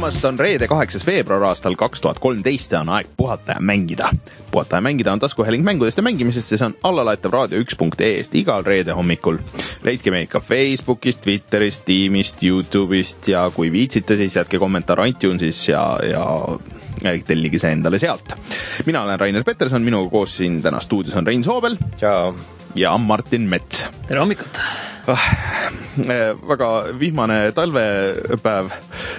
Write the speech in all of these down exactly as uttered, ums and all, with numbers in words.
tulemast, on reede kaheksas veebruar aastal kaks tuhat kolmteist ja on aeg puhata ja mängida. Puhata ja mängida on taskuhääling mängudest ja mängimisest ja see on allalaetav raadio üks punkt ee-st igal reede hommikul. Leidke meid ka Facebookist, Twitterist, Teamist, YouTube'ist ja kui viitsite, siis jätke kommentaar iTunesis ja, ja tellige see endale sealt. Mina olen Rainer Peterson, minuga koos siin täna stuudios on Rein Soobel Tšau. Ja Martin Mets. Tere hommikut! Ah, väga vihmane talvepäev,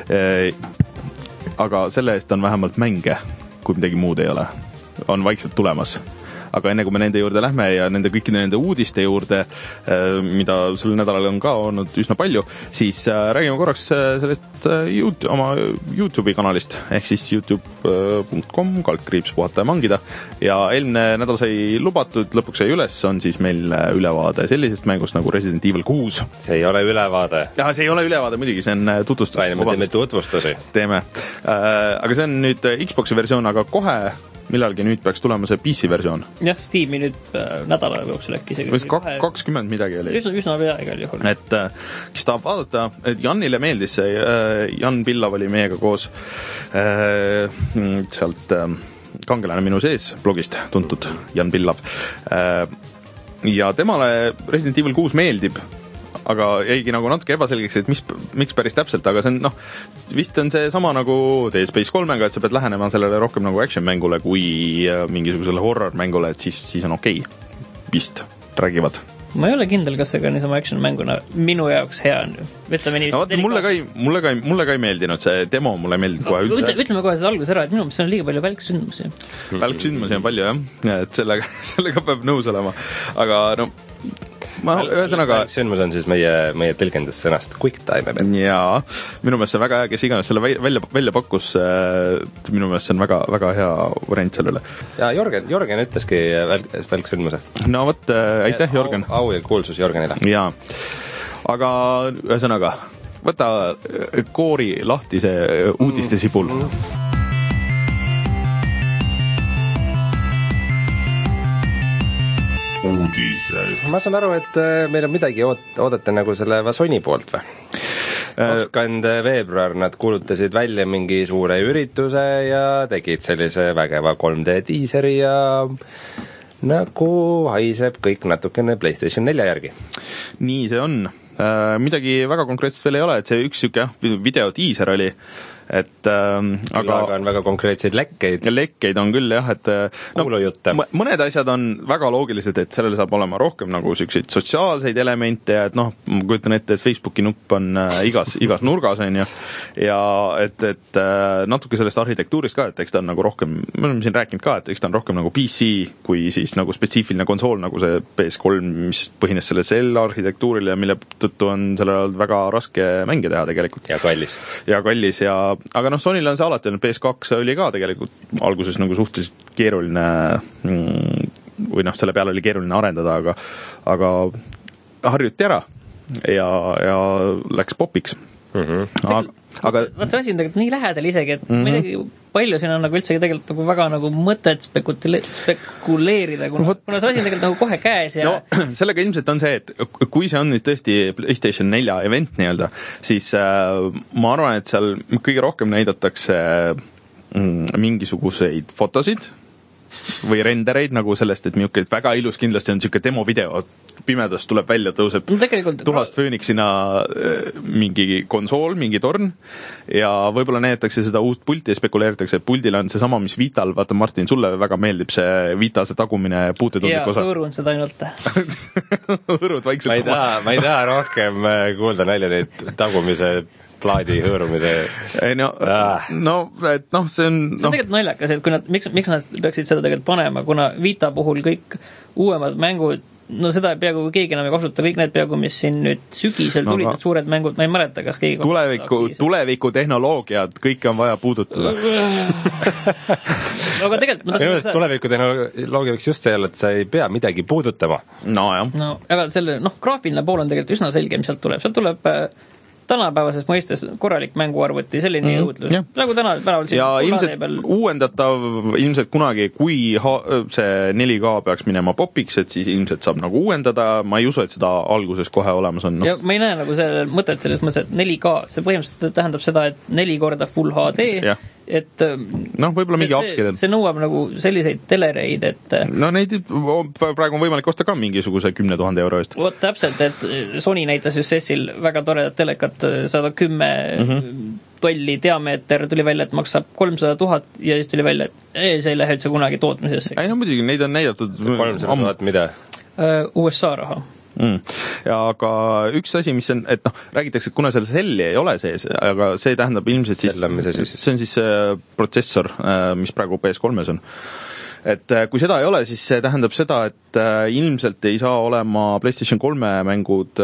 aga selle eest on vähemalt mänge, kui midagi muud ei ole. On vaikselt tulemas. Aga enne kui me nende juurde lähme ja nende kõikide nende uudiste juurde, mida sel nädalal on ka olnud üsna palju, siis räägime korraks sellest YouTube, oma YouTube'i kanalist, ehk siis youtube punkt com kaldkriips puhata ja mangida. Ja eelmine nädal sai lubatud, lõpuks sai üles, on siis meil ülevaade sellisest mängust nagu Resident Evil kuus. See ei ole ülevaade. Ja, see ei ole ülevaade muidugi, see on tutvustus. Vaine, me teeme tutvustusi. Teeme. Aga see on nüüd Xbox'i versioon, aga kohe millalgi nüüd peaks tulema see P C versioon. Jah, Steam'i nüüd äh, nädala jooksul äkki isegi. Võis kakskümmend midagi oli. Üsna, üsna pea igal juhul. Et kes tahab vaadata, et Janile meeldis see, Jan Pillav oli meiega koos äh, sealt äh, kangelane minu sees blogist tuntud Jan Pillav. Äh, ja temale Resident Evil kuus meeldib, aga jäigi nagu natuke ebaselgeks, et mis, miks päris täpselt, aga see on, noh, vist on see sama nagu Dead Space kolmega, et sa pead lähenema sellele rohkem nagu action-mängule kui mingisugusele horror-mängule, et siis, siis on okei. Vist, räägivad. Ma ei ole kindel, kas see ka niisama action-mänguna minu jaoks hea on. Ütleme nii. No, vaata, mulle, ka ei, mulle, ka ei, mulle ka ei meeldinud see demo, mulle ei meeldinud kohe üldse. Ütleme kohe see algus ära, et minu see on liiga palju välksündmusi. Välksündmusi on palju, jah. Et sellega, sellega peab nõus olema. Aga no ma ühesõnaga sündmus on siis meie, meie tõlgendus sõnast quick time event. Jaa, minu meelest see on väga hea, kes iganes selle välja, välja pakkus, minu meelest see on väga, väga hea variant sellele. Ja Jorgen, Jorgen ütleski välksündmuse. No võt, aitäh Jorgen. Au, au ja kuulsus Jorgenile. Jaa, aga ühesõnaga, võta koori lahti see uudiste sibul. Mm. Uudised. Ma saan aru, et meil on midagi oodata nagu selle Vasoni poolt või? kakskümmend veebruar nad kuulutasid välja mingi suure ürituse ja tegid sellise vägeva kolm D teaseri ja nagu haiseb kõik natukene PlayStation nelja järgi. Nii see on. Midagi väga konkreetselt veel ei ole, et see üks siuke video teaser oli, et ähm, aga, aga on väga konkreetseid lekkeid. Lekkeid on küll jah, et no, mõned asjad on väga loogilised, et sellel saab olema rohkem nagu selliseid sotsiaalseid elemente ja et noh, ma kujutan ette, et Facebooki nupp on äh, igas, igas nurgas on ju ja et, et äh, natuke sellest arhitektuurist ka, et eks ta on nagu rohkem, me oleme siin rääkinud ka, et eks ta on rohkem nagu P C kui siis nagu spetsiifiline konsool nagu see P S kolm, mis põhines selle Cell arhitektuuril ja mille tõttu on sellel väga raske mänge teha tegelikult. Ja kallis. Ja kallis ja aga noh, Sonil on see alati olnud, P S kaks oli ka tegelikult alguses nagu suhteliselt keeruline või noh, selle peale oli keeruline arendada, aga, aga harjuti ära ja, ja läks popiks. Mm-hmm. Aga, aga vaat see asi on tegelikult nii lähedal isegi, et mm-hmm. midagi palju siin on nagu üldse tegelikult nagu väga nagu mõtet spekule- spekuleerida, kuna, kuna see asi on tegelikult nagu kohe käes ja no, sellega ilmselt on see, et kui see on nüüd tõesti PlayStation nelja event nii-öelda, siis äh, ma arvan, et seal kõige rohkem näidatakse mm, mingisuguseid fotosid või rendereid nagu sellest, et miuke, et väga ilus kindlasti on siuke demo video, pimedas tuleb välja, tõuseb no, tuhast fööniksina mingi konsool, mingi torn ja võib-olla näidatakse seda uut pulti ja spekuleeritakse, et puldil on see sama, mis Vital, vaata Martin, sulle väga meeldib see Vita, see tagumine puutetundlik osa. Ja hõõrun seda ainult. Hõõrud vaikselt. Ma ei taha, ma ei taha rohkem kuulda nalja neid tagumise plaadi hõõrumise. Ei, no, ah. no, et noh, see on... See on no. tegelikult naljakas, et kui nad, miks, miks nad peaksid seda tegelikult panema, kuna Vita puhul kõik uuemad mängud, no seda peaaegu keegi enam ei kasuta, kõik need peaaegu, mis siin nüüd sügisel no, tulid, need suured mängud, ma ei mäleta, kas keegi tuleviku, tuleviku tehnoloogiad, kõike on vaja puudutada. no, aga tegelikult ma tahan... Tuleviku tehnoloogia võiks just see olla, et sa ei pea midagi puudutama. No jah. No, aga selle, noh, graafiline pool on tegelikult üsna selge, mis sealt tuleb. Sealt tuleb tänapäevases mõistes korralik mänguarvuti, selline mm-hmm. jõudlus. Ja. Nagu täna päeval siin ja ilmselt peal... uuendatav, ilmselt kunagi, kui ha- see neli K peaks minema popiks, et siis ilmselt saab nagu uuendada, ma ei usu, et seda alguses kohe olemas on. No. Ja ma ei näe nagu selle mõtet selles mõttes, et neli K, see põhimõtteliselt tähendab seda, et neli korda full H D, ja. et noh, võib-olla mingi upscale. See nõuab nagu selliseid telereid, et no neid praegu on võimalik osta ka mingisuguse kümne tuhande euro eest. Vot täpselt, et Sony näitas just Sessil väga toredat telekat, sada kümme mm-hmm. tolli diameeter, tuli välja, et maksab kolmsada tuhat ja siis tuli välja, et ei, see ei lähe üldse kunagi tootmisesse. Ei no muidugi, neid on näidatud kolmsada tuhat mida? U S A raha. Mm. Ja aga üks asi, mis on, et noh, räägitakse, et kuna seal selli ei ole sees, aga see tähendab ilmselt siis, siis, see on siis protsessor, mis praegu P S kolmes on. Et kui seda ei ole, siis see tähendab seda, et ilmselt ei saa olema PlayStation kolme mängud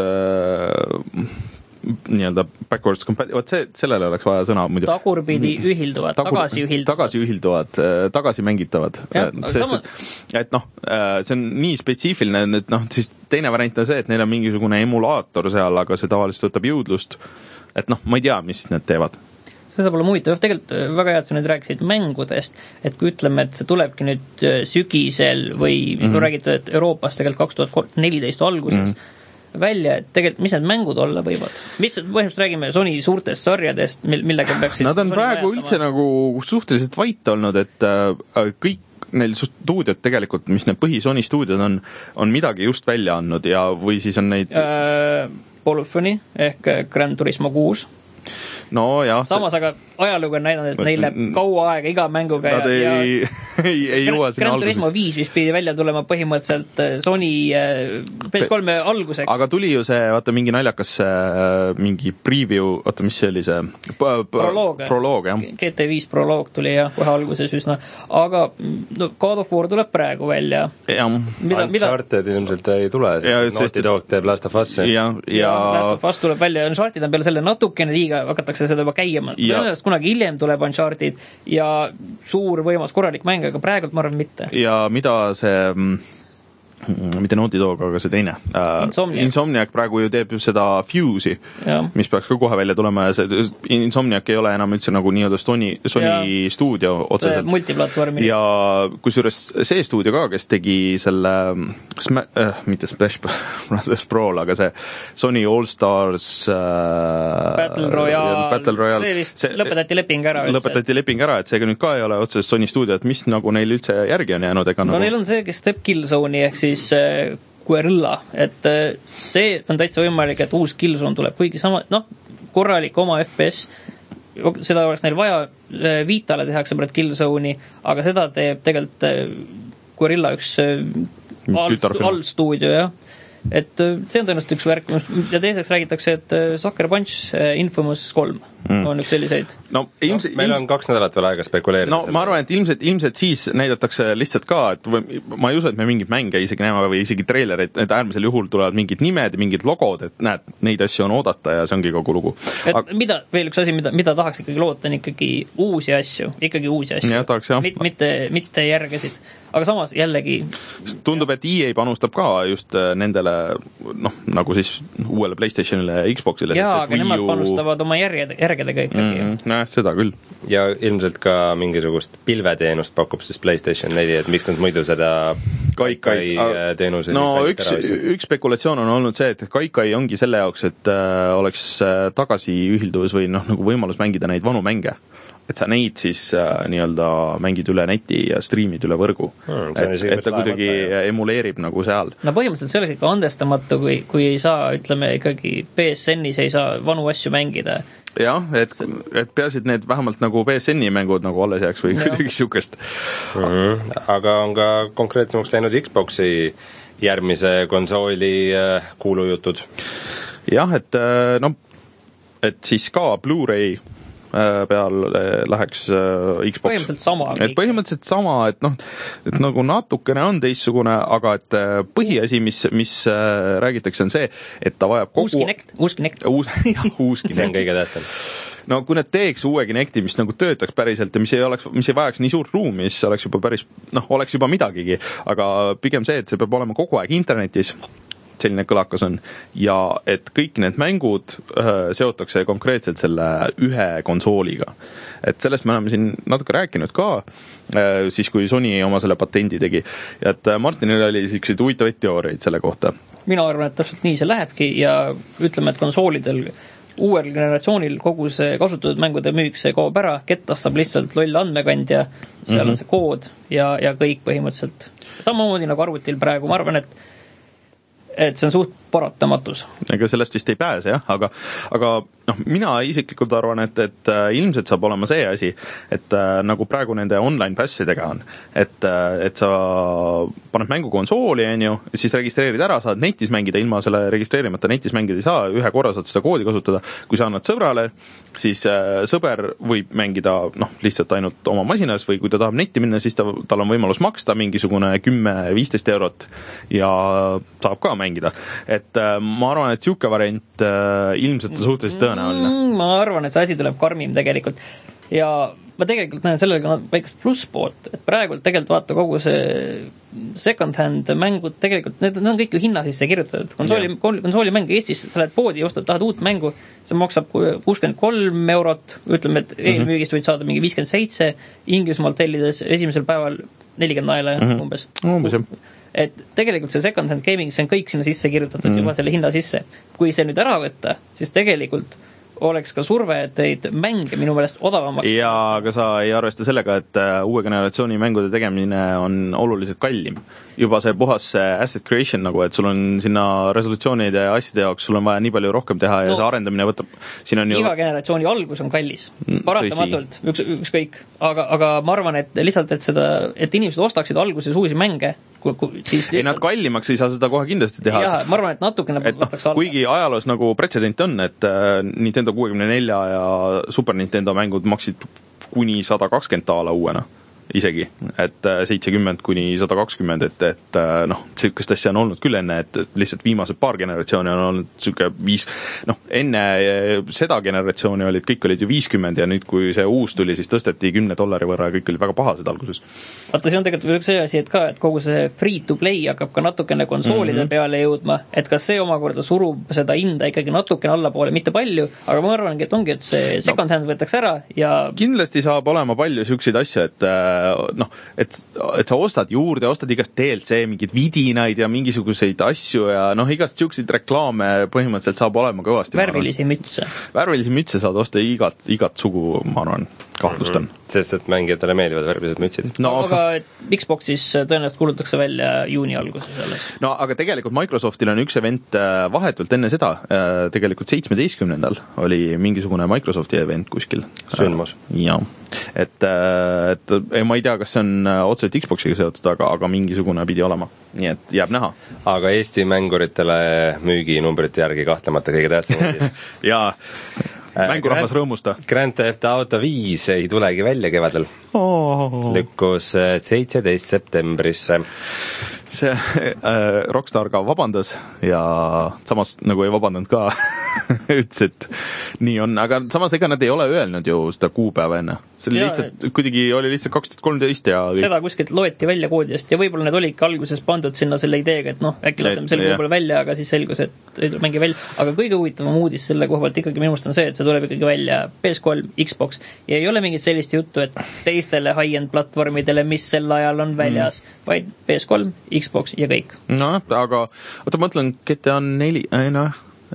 nii-öelda backwards compatible, vot see, sellele oleks vaja sõna muidu. Tagurpidi ühilduvad, Tagur, tagasi ühilduvad. Tagasi ühilduvad, tagasi mängitavad. Ja, sest, sama... et, et noh, see on nii spetsiifiline, et noh, siis teine variant on see, et neil on mingisugune emulaator seal, aga see tavaliselt võtab jõudlust. Et noh, ma ei tea, mis need teevad. See saab olla muitav. Tegelikult väga hea, et sa nüüd rääkisid mängudest, et kui ütleme, et see tulebki nüüd sügisel või mm-hmm. kui räägid, et Euroopas tegelikult kaks tuhat neliteist alguses mm-hmm. välja, et tegelikult mis need mängud olla võivad? Mis põhimõtteliselt räägime Sony suurtest sarjadest, millega peaks siis Nad on Sony praegu vajatama? Üldse nagu suhteliselt vait olnud, et äh, kõik neil stuudiod tegelikult, mis need põhi Sony stuudiod on, on midagi just välja andnud ja või siis on neid äh, Polyphony ehk Gran Turismo kuus. No jah. Samas see... aga ajalugu on näidanud, et neil läheb kaua aega iga mänguga. Nad ja, ei, ja... ei, ei jõua sinna Gran Turismo viis, mis pidi välja tulema põhimõtteliselt Sony P S kolme alguseks. Aga tuli ju see, vaata, mingi naljakas mingi preview, vaata, mis see oli see? Proloog. Proloog, jah. G T viis proloog tuli jah, kohe alguses üsna. Aga no, God of War tuleb praegu välja. Ja. Mida, Uncharted mida... ilmselt ei tule, sest Naughty Dog teeb Last of Us. Ja, ja... ja Last of Us tuleb välja. Uncharted on peale selle natukene liiga, hakatakse seda juba käima. Tõenäoliselt kunagi hiljem tuleb Uncharted ja suur võimas korralik mäng, aga praegult ma arvan mitte. Ja mida see, mitte Naughty Dog, aga see teine. Insomniac. Insomniac praegu ju teeb seda Fuse'i, mis peaks ka kohe välja tulema ja see Insomniac ei ole enam üldse nagu nii-öelda Sony, Sony ja. Stuudio otseselt. Multiplatvormi. Ja kusjuures see stuudio ka, kes tegi selle, sma, äh, mitte Smash Brothers Brawl, aga see Sony All Stars äh, Battle Royale, Battle Royale. See vist see, lõpetati leping ära. Lõpetati üldse. leping ära, et seega nüüd ka ei ole otseselt Sony stuudio, et mis nagu neil üldse järgi on jäänud. Ega no nagu... neil on see, kes teeb Killzone'i ehk siis Guerrilla, et see on täitsa võimalik, et uus Killzone tuleb, kuigi sama, noh, korralik oma F P S, seda oleks neil vaja, Vitale tehakse praegu Killzone'i, aga seda teeb tegelikult Guerrilla üks allstuudio, jah. Et see on tõenäoliselt üks värk ja teiseks räägitakse, et Sucker Punch Infamous kolm mm. on üks selliseid. No, ilmselt, no, meil on kaks nädalat veel aega spekuleerida. No ma arvan, et ilmselt, ilmselt siis näidatakse lihtsalt ka, et või, ma ei usu, et me mingid mänge isegi näeme või isegi treilerid, et äärmisel juhul tulevad mingid nimed, mingid logod, et näed, neid asju on oodata ja see ongi kogu lugu. Et Aga... mida, veel üks asi, mida, mida tahaks ikkagi loota, on ikkagi uusi asju, ikkagi uusi asju. Ja, tahaks, jah. Mit, mitte, mitte järgesid. Aga samas jällegi... Tundub, et E A panustab ka just nendele, noh, nagu siis uuele PlayStationile ja Xboxile. Jaa, aga nemad ju... panustavad oma järjede, järgedega ikkagi. Mm, näe, seda küll. Ja ilmselt ka mingisugust pilveteenust pakub siis PlayStation neli, et miks nad muidu seda Kaikai teenuse... No üks, üks spekulatsioon on olnud see, et Kaikai ongi selle jaoks, et äh, oleks tagasi ühilduvus või noh, nagu võimalus mängida neid vanu mänge. Et sa neid siis äh, nii-öelda mängid üle neti ja striimid üle võrgu. Hmm, et, et ta kuidagi võtta, emuleerib nagu seal. No põhimõtteliselt see oleks ikka andestamatu, kui, kui ei saa, ütleme, ikkagi P S N-is ei saa vanu asju mängida. Jah, et, et peasid need vähemalt nagu P S N-i mängud nagu alles jääks või kuidagi sükest. Hmm, aga on ka konkreetsemaks läinud Xboxi järgmise konsooli äh, kuulujutud. Jah, et no, et siis ka Blu-ray peal läheks Xbox. Põhimõtteliselt sama. Et põhimõtteliselt sama, et noh, et nagu natukene on teissugune, aga et põhiasi, mis, mis räägitakse, on see, et ta vajab kogu... Uus Kinect, uus Kinect. Uus, jah, uus Kinect. See on kõige tähtsam. No kui nad teeks uue Kinecti, mis nagu töötaks päriselt ja mis ei oleks, mis ei vajaks nii suurt ruumi, siis oleks juba päris, noh, oleks juba midagigi, aga pigem see, et see peab olema kogu aeg internetis. selline kõlakas on, ja et kõik need mängud äh, seotakse konkreetselt selle ühe konsooliga. Et sellest me oleme siin natuke rääkinud ka, äh, siis kui Sony oma selle patendi tegi, ja et Martinil oli selliseid huvitavaid teooriaid selle kohta. Mina arvan, et täpselt nii see lähebki ja ütleme, et konsoolidel uuel generatsioonil kogu see kasutatud mängude müük, see kaob ära, kettas saab lihtsalt loll andmekandja, seal mm-hmm. on see kood ja, ja kõik põhimõtteliselt. Samamoodi nagu arvutil praegu, ma arvan, et et see on suht paratamatus. Ega sellest vist ei pääse, jah, aga, aga noh, mina isiklikult arvan, et, et ilmselt saab olema see asi, et nagu praegu nende online passidega on, et, et sa paned mängu konsooli, on ju, siis registreerid ära, saad netis mängida, ilma selle registreerimata netis mängida ei saa, ühe korra saad seda koodi kasutada, kui sa annad sõbrale, siis sõber võib mängida noh, lihtsalt ainult oma masinas või kui ta tahab netti minna, siis ta, tal on võimalus maksta mingisugune kümme viisteist eurot ja saab ka mängida. Et äh, ma arvan, et siuke variant äh, ilmselt suhteliselt tõenäoline. Mm, ma arvan, et see asi tuleb karmim tegelikult. Ja ma tegelikult näen sellega väikest plusspoolt, et praegult tegelikult vaata kogu see second hand mängud tegelikult, need, need on kõik ju hinna sisse kirjutatud. Konsooli, konsooli mäng Eestis, sa lähed poodi ja ostad, tahad uut mängu, see maksab kuuskümmend kolm eurot, ütleme, et eelmüügist võid saada mingi viiskümmend seitse, Inglismaalt tellides esimesel päeval nelikümmend naela mm-hmm. umbes. Umbes, jah. Et tegelikult see second hand gaming, see on kõik sinna sisse kirjutatud mm. juba selle hinda sisse. Kui see nüüd ära võtta, siis tegelikult oleks ka surve, et teid mänge minu meelest odavamaks. Ja aga sa ei arvesta sellega, et uue generatsiooni mängude tegemine on oluliselt kallim. Juba see puhas asset creation, nagu et sul on sinna resolutsioonide ja asjade jaoks, sul on vaja nii palju rohkem teha ja no, see arendamine võtab, siin on ju... Iga generatsiooni algus on kallis. Paratamatult, üks, ükskõik. Aga, aga ma arvan, et lihtsalt, et seda, et inimesed ostaksid alguses uusi mänge, kui, kui, siis lihtsalt... Ei, nad kallimaks ei saa seda kohe kindlasti teha. Jah, ma arvan, et natukene et, vastaks alla. Kuigi ajaloos nagu pretsedent on, et äh, Nintendo kuuekümne nelja ja Super Nintendo mängud maksid kuni sada kakskümmend taala uuena. Isegi, et seitsekümmend kuni sada kakskümmend, et, et noh, sükest asja on olnud küll enne, et lihtsalt viimased paar generatsiooni on olnud süke viis, noh, enne seda generatsiooni olid, kõik olid ju viiskümmend ja nüüd, kui see uus tuli, siis tõsteti kümne dollari võrra ja kõik olid väga pahased alguses. Vaata, see on tegelikult üks see asi, et ka, et kogu see free to play hakkab ka natukene konsoolide mm-hmm. peale jõudma, et kas see omakorda surub seda hinda ikkagi natukene allapoole, mitte palju, aga ma arvangi, et ongi, et see second no, hand võetakse ära ja kindlasti saab olema palju sükseid asju, et noh, et, et sa ostad juurde, ostad igast D L C, mingid vidinaid ja mingisuguseid asju ja noh, igast siukseid reklaame põhimõtteliselt saab olema kõvasti. Värvilisi mütse. Värvilisi mütse saad osta igat, igat sugu, ma arvan, kahtlustan. Mm-hmm. Sest, et mängijatele meeldivad värvilised mütsid. No, aga Xboxis tõenäoliselt kuulutakse välja juuni alguses alles. No, aga tegelikult Microsoftil on üks event vahetult enne seda, tegelikult seitsmeteistkümnendal oli mingisugune Microsofti event kuskil. Sündmus. Ja, et, et ma ei tea, kas see on otseselt Xboxiga seotud, aga, aga mingisugune pidi olema. Nii et jääb näha. Aga Eesti mänguritele müüginumbrite järgi kahtlemata kõige tähtsam. Jaa. Mängurahvas rõõmusta. Grand Theft Auto viis ei tulegi välja kevadel. Oh. Lükkus seitseteist septembrisse. See äh, Rockstar ka vabandas ja samas nagu ei vabandanud ka ütles, et nii on, aga samas ega nad ei ole öelnud ju seda kuupäeva enne. See oli ja, lihtsalt, kuidagi oli lihtsalt kaks tuhat kolmteist ja seda kuskilt loeti välja koodidest ja võib-olla need olidki alguses pandud sinna selle ideega, et noh, äkki laseme selle kuupäeva välja, aga siis selgus, et ei mängi välja. Aga kõige huvitavam uudis selle koha pealt ikkagi minu meelest on see, et see tuleb ikkagi välja P S kolm, Xbox ja ei ole mingit sellist juttu, et teistele high-end platvormidele, mis sel ajal on väljas, mm. vaid P S kolm, Xbox ja kõik. No, aga oota, ma mõtlen G T A neli, ei noh,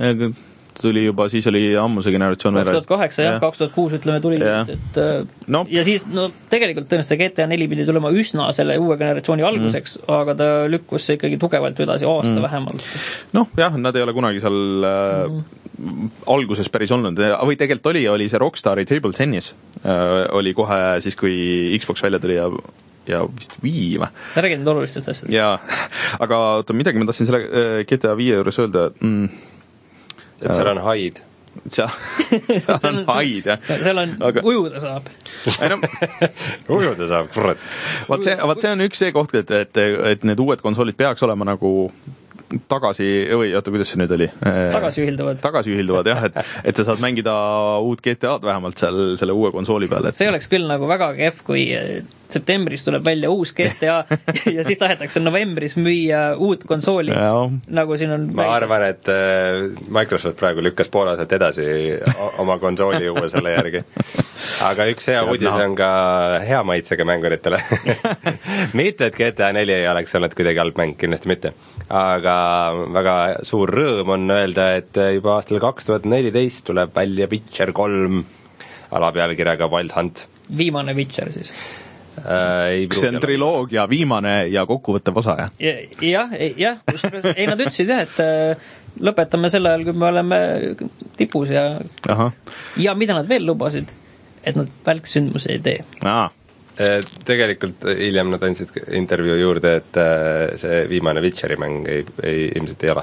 tuli juba, siis oli ammu see generatsioon kaks tuhat kaheksa, jah, kaks tuhat kuus ütleme tuli, et, et no. Ja siis, no tegelikult tõenäoliselt G T A neli pidi tulema üsna selle uue generatsiooni alguseks, mm. aga ta lükkus ikkagi tugevalt edasi aasta mm. vähemalt. Noh, jah, nad ei ole kunagi seal mm. alguses päris olnud, või tegelikult oli, oli see Rockstari Table Tennis, oli kohe siis, kui Xbox välja tuli ja ja vist Wii või? Sa räägid nüüd olulistest asjadest. Jaa, aga oota, midagi ma tahtsin selle G T A viie juures öelda, mm, et seal on haid. Seal, seal on haid, jah. Seal on aga... ujuda saab. No, ujuda saab, kurat. Vaat see, vaat see on üks see koht, et, et, et need uued konsoolid peaks olema nagu tagasi, või oota, kuidas see nüüd oli? Tagasi ühilduvad. Tagasi ühilduvad, jah, et, et sa saad mängida uut G T A-d vähemalt seal selle uue konsooli peal. Et... see oleks küll nagu väga kehv, kui septembris tuleb välja uus G T A ja siis tahetakse novembris müüa uut konsooli, nagu siin on ma arvan, et Microsoft praegu lükkas pool aastat edasi oma konsooli juua selle järgi. Aga üks hea uudis on ka hea maitsega mänguritele. Mitte, et G T A neli ei oleks olnud kuidagi halb mäng, kindlasti mitte. Aga väga suur rõõm on öelda, et juba aastal kaks tuhat neliteist tuleb välja Witcher kolm alapealkirjaga Wild Hunt. Viimane Witcher siis. Äh, see on triloogia viimane ja kokkuvõttev osa, jah? Jah, jah, ei nad ütlesid jah, et lõpetame selle ajal, kui me oleme tipus ja Aha. ja mida nad veel lubasid, et nad välksündmusi ei tee. Aa. Tegelikult hiljem nad andsid intervjuu juurde, et see viimane Witcheri mäng ei, ei, ilmselt ei ole.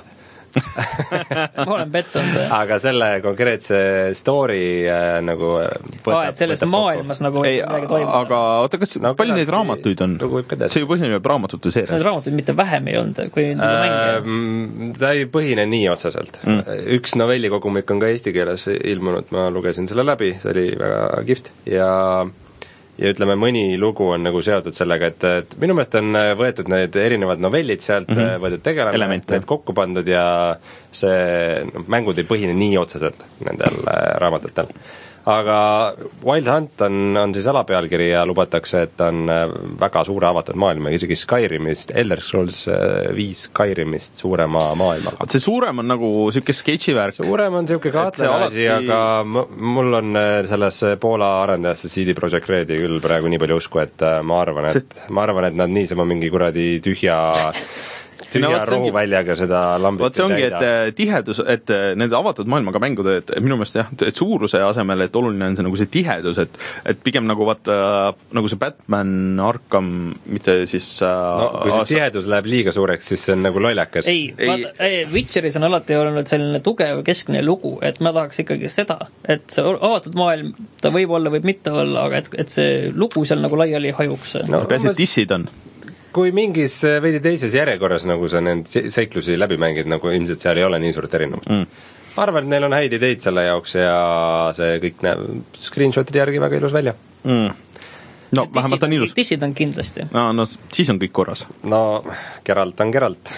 ma olen pettunud. Aga selle konkreetse story äh, nagu võtab, Aa, et selles maailmas kokku. Nagu ei, aga oota, kas no, palju neid raamatuid on? See ju põhineb raamatute seerias. Need raamatuid mitte vähem ei olnud, kui äh, mängija. Ta ei põhine nii otseselt. Mm. Üks novellikogumik on ka eesti keeles ilmunud, ma lugesin selle läbi, see oli väga kihvt ja ja ütleme, mõni lugu on nagu seotud sellega, et, et minu meelest on võetud need erinevad novellid sealt, mm -hmm. võetud tegelane, need kokku pandud ja see no, mängud ei põhine nii otseselt nendel raamatutel. Aga Wild Hunt on, on siis alapealkiri ja lubatakse, et on väga suure avatud maailma, isegi Skyrimist, Elder Scrolls viis Skyrimist suurema maailmaga. See suurem on nagu siuke sketši värk. Suurem on siuke kaatlane asi, alati... aga mul on selles Poola arendajasse C D Projekt Redi küll praegu nii palju usku, et ma arvan, et, See... ma arvan, et nad niisama mingi kuradi tühja tühja no, rohuväljaga seda lambit vaat see ongi, et tihedus, et need avatud maailmaga mängude, et minu meelest jah, et suuruse asemel, et oluline on see nagu see tihedus, et et pigem nagu vaata, nagu see Batman Arkham, mitte siis no, kui see aasta... tihedus läheb liiga suureks, siis see on nagu lollakas. Ei, ei. Vaata, Witcheris on alati olnud selline tugev keskne lugu, et ma tahaks ikkagi seda, et see avatud maailm, ta võib olla, võib mitte olla, aga et, et see lugu seal nagu laiali hajuks. No, peasi, et dissid on. Kui mingis veidi teises järjekorras nagu sa need seiklusi läbi mängid, nagu ilmselt seal ei ole nii suurt erinevust. Mm. Ma arvan, et neil on häid ideid selle jaoks ja see kõik näeb screenshotide järgi väga ilus välja. Mm. No, ja vähemalt on ilus. Dissid on kindlasti. No, no siis on kõik korras. No, Geralt on Geralt.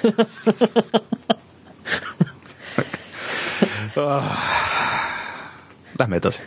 Lähme edasi.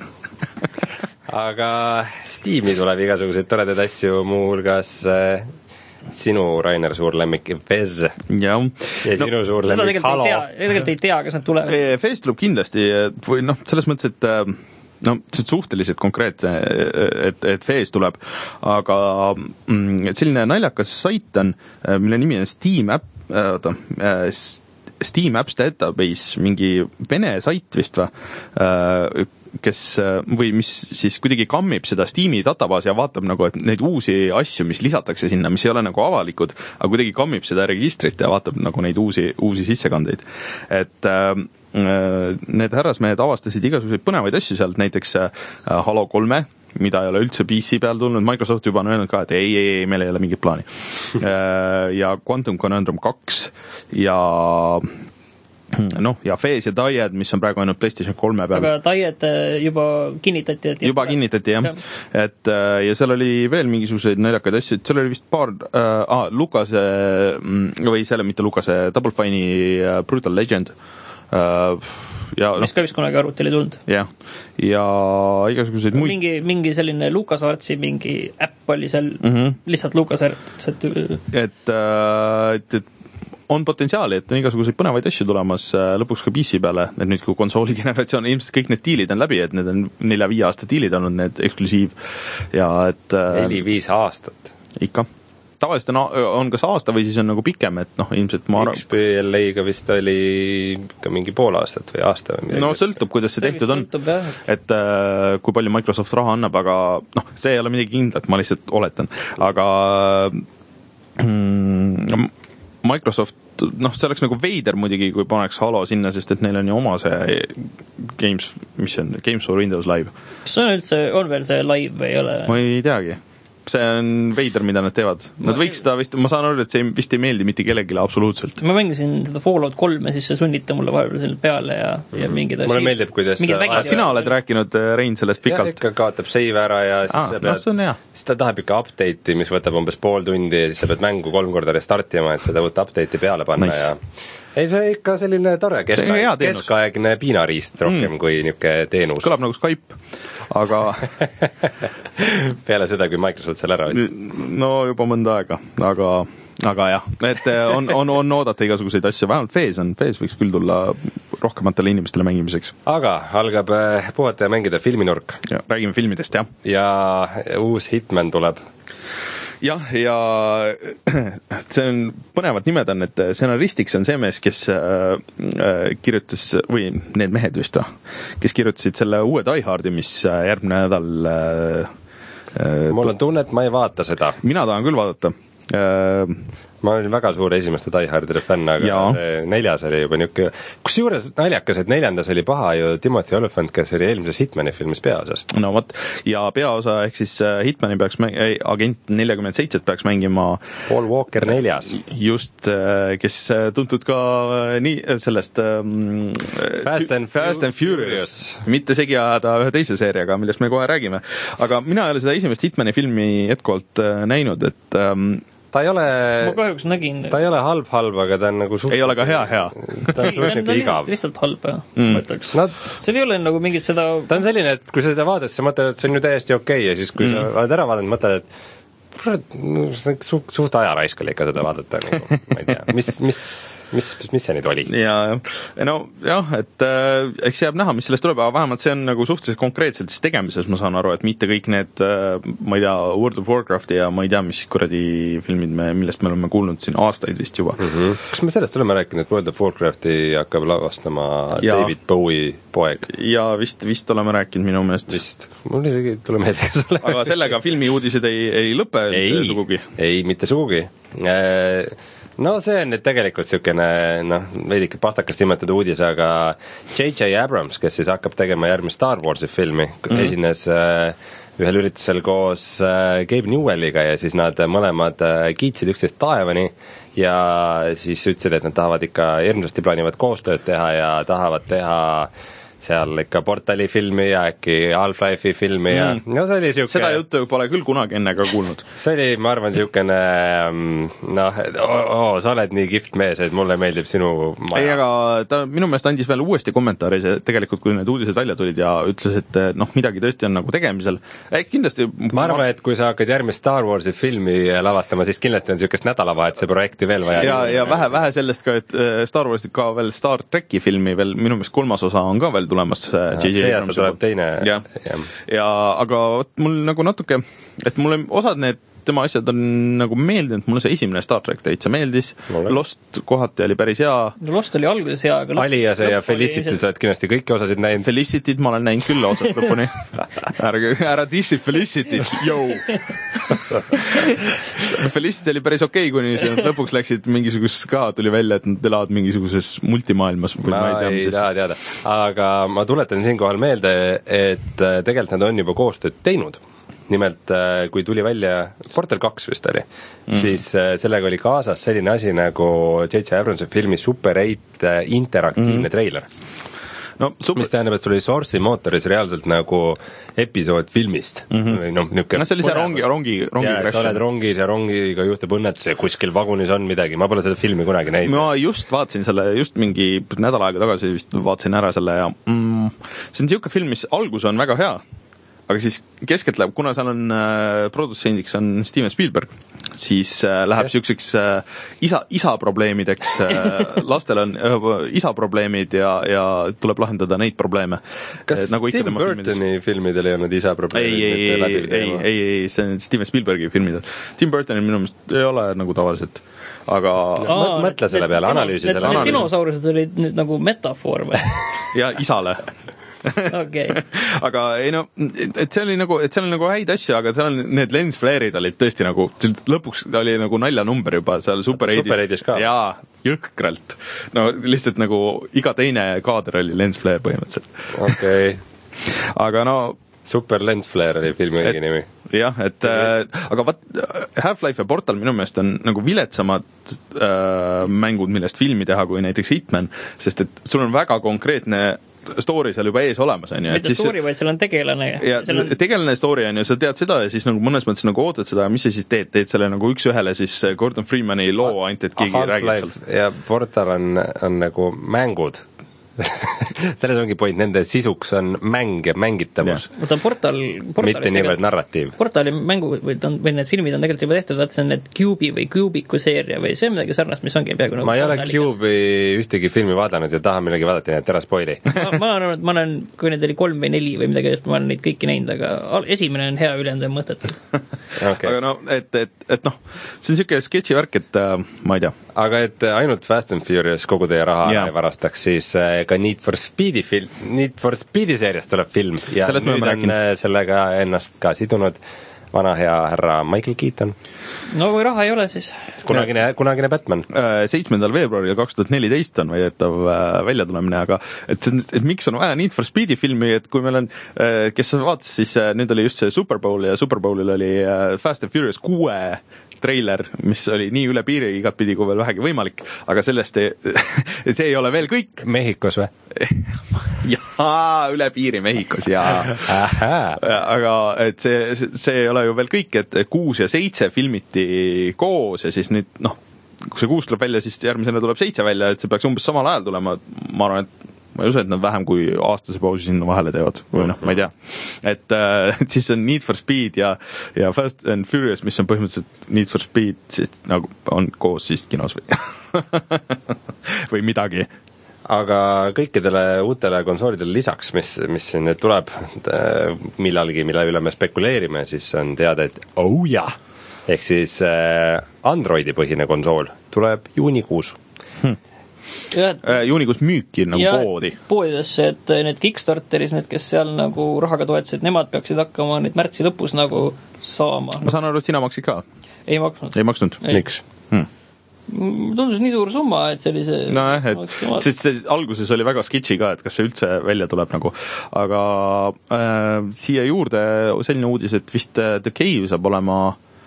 Aga Steam'i tuleb igasuguseid toredaid asju, muu hulgas äh, sinu, Rainer, suur lemmik Fez. Ja, ja sinu no, suur lemmik Halo. Tegelikult ei tea, kas nad tulevad. Fez tuleb kindlasti, või noh, selles mõttes, et no, see on suhteliselt konkreetne, et, et Fez tuleb, aga mm, selline naljakas sait on, mille nimi on Steam App, oota, Steam Apps Database, mingi vene sait vist või, kes, või mis siis kuidagi kammib seda Steam'i databaasi ja vaatab nagu, et neid uusi asju, mis lisatakse sinna, mis ei ole nagu avalikud, aga kuidagi kammib seda registrit ja vaatab nagu neid uusi, uusi sissekandeid. Et äh, need härrasmehed avastasid igasuguseid põnevaid asju sealt, näiteks äh, Halo kolme, mida ei ole üldse P C peal tulnud, Microsoft juba on öelnud ka, et ei, ei, ei, meil ei ole mingit plaani. ja Quantum Conundrum kaks ja noh, ja Fez ja Died, mis on praegu ainult PlayStation kolme peal. Aga Died juba kinnitati, et juba kinnitati, jah. Ja. Et, ja seal oli veel mingisuguseid naljakaid asju, et seal oli vist paar äh, ah, Lukase, või selle, mitte Lukase, Double Fine'i Brutal Legend äh, ja, mis no, ka vist kunagi arvutile tulnud. Jah, ja igasuguseid muid mingi, mingi selline LucasArtsi mingi äpp oli seal mm -hmm. lihtsalt LucasArts, et et, äh, et, et on potentsiaali, et on igasuguseid põnevaid asju tulemas lõpuks ka P C peale, et nüüd kui konsooli generatsioon, ilmselt kõik need diilid on läbi, et need on nelja-viie aasta diilid olnud, need eksklusiiv ja et neli-viis aastat. Ikka. Tavaliselt on, on kas aasta või siis on nagu pikem, et noh, ilmselt ma arvan. X P L A-ga vist oli ka mingi pool aastat või aasta või midagi. No sõltub, kuidas see, see tehtud on. Sõltub, et äh, kui palju Microsoft raha annab, aga noh, see ei ole midagi kindlat, ma lihtsalt oletan. Aga mm, Microsoft, noh, see oleks nagu veider muidugi, kui paneks Halo sinna, sest et neil on ju oma see Games, mis on Games for Windows Live. Kas on üldse, on veel see live või ei ole? Ma ei teagi. see on veider, mida nad teevad. Nad võiks seda vist, ma saan aru, et see vist ei meeldi mitte kellegile absoluutselt. Ma mängisin seda Fallout kolme, siis see sunnite mulle vahepeal selle peale ja, ja mingid mulle asjad. Meeldib, kuidas ta... Ah, sina oled rääkinud, Rein, sellest pikalt. Ja, ikka kaotab save ära ja siis ah, sa pead... No, siis ta tahab ikka update'i, mis võtab umbes pool tundi ja siis sa pead mängu kolm korda restartima, et seda uut update'i peale panna nice. Ja... Ei, see ikka selline tore keskaeg, keskaegne piinariist rohkem mm. kui niuke teenus. Kõlab nagu Skype, aga... Peale seda, kui Microsoft seal ära võttis. No juba mõnda aega, aga, aga jah, et on, on, on oodata igasuguseid asju, vähemalt Fez on, Fez võiks küll tulla rohkematele inimestele mängimiseks. Aga algab puhata ja mängida filminurk. Ja, räägime filmidest, jah. Ja uus Hitman tuleb. Jah, ja see on, põnevad nimed on, et stsenaristiks on see mees, kes äh, kirjutas, või need mehed vist, kes kirjutasid selle uue Die Hardi, mis järgmine nädal äh, mul on tunne, et ma ei vaata seda. Mina tahan küll vaadata. Äh, ma olin väga suur esimeste Die Hardide fänn, aga ja. See neljas oli juba niuke, kus juures naljakas, et neljandas oli paha ju Timothy Olyphant, kes oli eelmises Hitmani filmis peaosas. No vot, ja peaosa ehk siis Hitmani peaks mäng-, agent nelikümmend seitse peaks mängima Paul Walker neljas. Just, kes tuntud ka nii sellest um, Fast and, Fast and Furious. Mitte segi ajada ühe teise seeriaga, millest me kohe räägime. Aga mina ei ole seda esimest Hitmani filmi hetkoolt näinud, et um, ta ei ole... Ma kahjuks nägin... Ta ei ole halb-halb, aga ta on nagu... Suht... Ei ole ka hea-hea. Ta on suht nagu igav. Lihtsalt halb, jah. Mm. Ma ütleks. No, see ei ole nagu mingit seda... Ta on selline, et kui sa seda vaadad, sa mõtled, et see on ju täiesti okei ja siis kui mm. sa oled ära vaadanud, mõtled, et suht, suht ajaraisk oli ikka seda vaadata nagu, ma ei tea, mis, mis, mis, mis see nüüd oli? Ja, no jah, et äh, eks jääb näha, mis sellest tuleb, aga vähemalt see on nagu suhteliselt konkreetselt siis tegemises, ma saan aru, et mitte kõik need äh, ma ei tea, World of Warcrafti ja ma ei tea, mis kuradi filmid me, millest me oleme kuulnud siin aastaid vist juba. Mm-hmm. Kas me sellest oleme rääkinud, et World of Warcrafti hakkab lavastama ja. David Bowie poeg? Ja vist, vist oleme rääkinud minu meelest. Vist, mul isegi tule meelde, kas ole. Aga sellega filmi uudised ei, ei lõpe ei, sugugi. Ei, mitte sugugi. No see on nüüd tegelikult niisugune, noh, veidike pastakast imetud uudis, aga J J Abrams, kes siis hakkab tegema järgmist Star Warsi filmi, mm-hmm. esines ühel üritusel koos Gabe Newelliga ja siis nad mõlemad kiitsid üksteist taevani ja siis ütlesid, et nad tahavad ikka hirmsasti plaanivad koostööd teha ja tahavad teha seal ikka Portali filmi ja äkki Half-Life'i filmi ja mm. no see oli siuke... Seda juttu pole küll kunagi enne ka kuulnud. See oli, ma arvan, siukene noh, oo, oo, sa oled nii kihvt mees, et mulle meeldib sinu maja. Ei, aga ta minu meelest andis veel uuesti kommentaari see, tegelikult kui need uudised välja tulid ja ütles, et noh, midagi tõesti on nagu tegemisel. Eh, kindlasti... Ma arvan, et kui sa hakkad järgmist Star Warsi filmi lavastama, siis kindlasti on siukest nädalavahetuse projekti veel vaja. Ja, ja vähe, vähe sellest ka, et Star Warsit ka veel Star Treki filmi veel, minu meelest kolmas osa on ka veel tulemas ja, see aasta tuleb teine ja, ja. ja aga mul nagu natuke, et mulle osad need tema asjad on nagu meeldinud, mulle see esimene Star Trek täitsa meeldis, Lost kohati oli päris hea. No Lost oli alguses hea, aga Aliase ja Felicity sa oled kindlasti kõiki osasid näinud. Felicityt ma olen näinud küll osast lõpuni. ära, ära dissi Felicityt, jõu! Felicity oli päris okei, kuni see lõpuks läksid mingisugust ka, tuli välja, et nad elavad mingisuguses multimaailmas. Ma, ma ei, ei taha teada, aga ma tuletan siinkohal meelde, et tegelikult nad on juba koostööd teinud. Nimelt, kui tuli välja Portal kaks vist oli, mm. siis sellega oli kaasas selline asi nagu J J Abramsi filmi Super eight interaktiivne mm. treiler. No, super... mis tähendab, et sul oli Source'i mootoris reaalselt nagu episood filmist. Mm-hmm. No, no see oli see rongi, rongi, rongi ja, sa oled rongis ja rongiga juhtub õnnetus ja kuskil vagunis on midagi. Ma pole seda filmi kunagi näinud. Ma just vaatasin selle, just mingi nädal aega tagasi vist vaatasin ära selle ja mm, see on siuke film, mis algus on väga hea. Aga siis keskelt läheb, kuna seal on äh, produtsendiks on Steven Spielberg, siis äh, läheb siukseks äh, isa, isa probleemideks äh, lastel on äh, isa probleemid ja, ja tuleb lahendada neid probleeme. Kas nagu Tim Burtoni filmidel ei olnud isa probleemid? Ei, ei, ei, ei, ei, ei, see on Steven Spielbergi filmidel. Tim Burtoni minu meelest ei ole nagu tavaliselt. Aga Aa, mõtle selle peale, analüüsi selle analüüsi. Need dinosaurused olid nüüd nagu metafoor või? Ja isale. Okay. aga ei no, et see oli nagu, et seal on nagu häid asju, aga seal on need lens flare'id olid tõesti nagu, lõpuks oli nagu naljanumber juba seal Super eightis ka. Jaa, jõhkralt. No lihtsalt nagu iga teine kaader oli lens flare põhimõtteliselt. Okei. Okay. aga no Super Lens Flare oli filmi õige nimi. jah, et äh, aga vat Half-Life ja Portal minu meelest on nagu viletsamad äh, mängud, millest filmi teha kui näiteks Hitman, sest et sul on väga konkreetne story seal juba ees olemas, on ju. mitte story, vaid seal on tegelane. Ja on... tegelane story on ju, sa tead seda ja siis nagu mõnes mõttes nagu ootad seda, mis sa siis teed, teed selle nagu üks ühele siis Gordon Freemani loo ainult, et keegi räägib seal. ja Portal on, on nagu mängud. selles ongi point, nende sisuks on mäng ja mängitavus. Võta Portal, mitte niivõrd narratiiv. Portali mängu või, on, või need filmid on tegelikult juba tehtud, vaat see on need Cube'i või Cubicu seeria või see on midagi sarnast, mis ongi peaaegu nagu ma ei ole Cube'i ühtegi filmi vaadanud ja tahan millegi vaadata, nii et ära spoili. ma, ma arvan, et ma olen, kui need oli kolm või neli või midagi, ma olen neid kõiki näinud, aga esimene on hea, ülejäänud on mõttetud. Okay. aga no, et, et, et noh, see on niisugune sketši värk, et äh, ma ei tea. aga et ainult Fast and Furious kogu teie raha yeah. ei varastaks, siis ka Need for Speedi film, Need for Speedi seeriast tuleb film ja Sellest nüüd on sellega ennast ka sidunud vana hea härra Michael Keaton. No kui raha ei ole, siis kunagine, kunagine Batman. seitsmendal veebruaril kaks tuhat neliteist on väidetav väljatulemine, aga et, et miks on vaja Need for Speedi filmi, et kui meil on, kes vaatas, siis nüüd oli just see Super Bowl ja Super Bowlil oli Fast and Furious kuue treiler, mis oli nii üle piiri igat pidi kui veel vähegi võimalik, aga sellest ei, see ei ole veel kõik. Mehhikos või? jaa, üle piiri Mehhikos, jaa. aga et see, see ei ole ju veel kõik, et kuus ja seitse filmiti koos ja siis nüüd, noh, kui see kuus tuleb välja, siis järgmisena tuleb seitse välja, et see peaks umbes samal ajal tulema, ma arvan, et ma ei usu, et nad vähem kui aastase pausi sinna vahele teevad, või noh, ma ei tea. Et, äh, et siis on Need for Speed ja, ja Fast and Furious, mis on põhimõtteliselt Need for Speed, siis nagu on koos siis kinos või või midagi. Aga kõikidele uutele konsoolidele lisaks, mis, mis siin nüüd tuleb millalgi, mille üle me spekuleerime, siis on teada, et oh jah, ehk siis äh, Androidi põhine konsool tuleb juunikuus. Hmm. Ja, juunikuus müüki nagu ja, poodi. Poodidesse, et need Kickstarteris, need, kes seal nagu rahaga toetasid, nemad peaksid hakkama nüüd märtsi lõpus nagu saama. Ma saan aru, et sina maksid ka? Ei maksnud. Ei maksnud? Miks? Hmm. Tundus nii suur summa, et sellise no, et, sest see alguses oli väga sketši ka, et kas see üldse välja tuleb nagu, aga äh, siia juurde selline uudis, et vist The Cave saab olema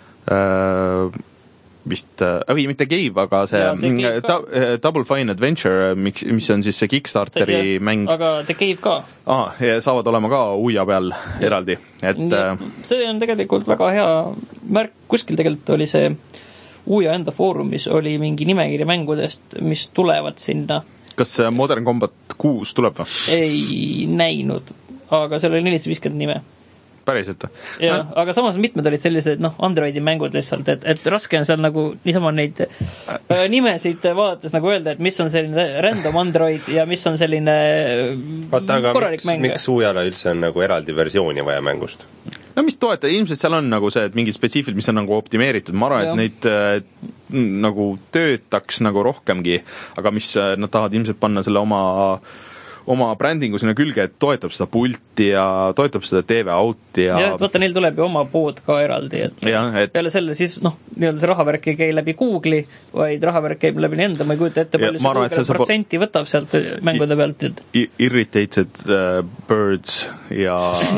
äh, vist, või mitte Cave, aga see ja, ta, Double Fine Adventure, mis, mis on siis see Kickstarteri ja, mäng. Aga The Cave ka. Ah, ja saavad olema ka uia peal eraldi. Et, ja, see on tegelikult väga hea märk, kuskil tegelikult oli see uia enda foorumis oli mingi nimekiri mängudest, mis tulevad sinna. Kas Modern Combat kuus tuleb või? Ei näinud, aga seal oli nelisada viiskümmend nime. Päriselt. Ja, no. Aga samas mitmed olid sellised, noh, Androidi mängud lihtsalt, et, et raske on seal nagu niisama neid äh, nimesid vaadates nagu öelda, et mis on selline random Android ja mis on selline Vaata, korralik miks, mäng. Miks Uujale üldse on nagu eraldi versiooni vaja mängust? No mis toeta, ilmselt seal on nagu see, et mingid spetsiifid, mis on nagu optimeeritud, ma arvan, et neid äh, nagu töötaks nagu rohkemgi, aga mis äh, nad tahavad ilmselt panna selle oma oma brändingu sinna külge, et toetab seda pulti ja toetab seda T V-auti ja... ja et vaata, neil tuleb ju oma pood ka eraldi, et, ja, et... peale selle siis, noh, nii-öelda see rahavärk ei käi läbi Google'i, vaid rahavärk käib läbi enda, ma ei kujuta ette, palju ja, see arvan, Google protsenti po... võtab sealt mängude pealt, et... Irritated uh, Birds ja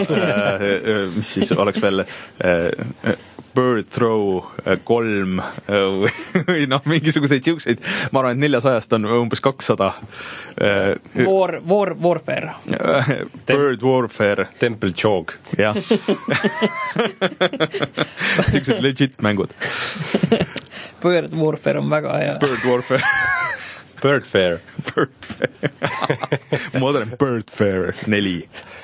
uh, mis siis oleks veel uh, Bird Throw kolm või, või noh, mingisuguseid siukseid, ma arvan, et neljasajast on umbes kakssada. War, war, Warfare. Bird Warfare. Temple Chog. jah. Siuksed legit mängud. Bird Warfare on väga hea. Bird Warfare. Bird Fair. Bird Fair. Modern Bird Fair neli.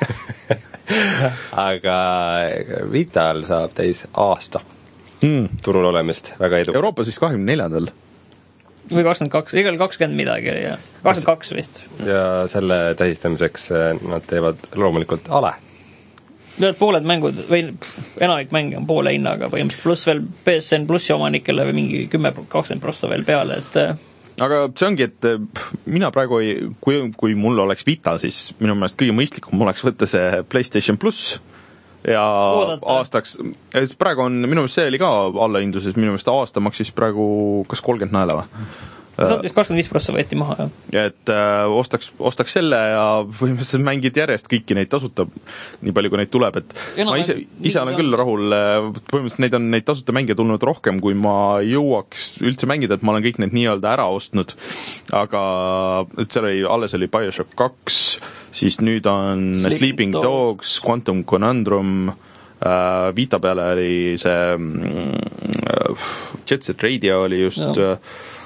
Aga Vital saab täis aasta mm. turul olemist, väga edu. Euroopas vist kahekümne neljandal või kakskümmend kaks, igal kakskümmend midagi oli ja kakskümmend kaks vist. Ja selle tähistamiseks nad teevad loomulikult ale. Need pooled mängud või pff, enamik mänge on poole hinnaga põhimõtteliselt, pluss veel P S N plussi omanikele või mingi kümme kakskümmend prossa veel peale, et aga see ongi, et mina praegu ei, kui, kui mul oleks Vita, siis minu meelest kõige mõistlikum oleks võtta see PlayStation Plus ja Oodata. Aastaks, praegu on, minu meelest see oli ka allahindluses, minu meelest aasta maksis praegu kas kolmkümmend naela või? saad vist kakskümmend viis prossa võeti maha, jah. Et äh, ostaks, ostaks selle ja põhimõtteliselt mängid järjest kõiki neid tasuta, nii palju kui neid tuleb, et ja ma ise, ise olen küll rahul, põhimõtteliselt neid on neid tasuta mänge tulnud rohkem, kui ma jõuaks üldse mängida, et ma olen kõik need nii-öelda ära ostnud, aga et seal oli, alles oli BioShock kaks, siis nüüd on Sleeping, Sleeping Dogs, Quantum Conundrum, äh, Vita peale oli see äh, Jet Set Radio oli just no.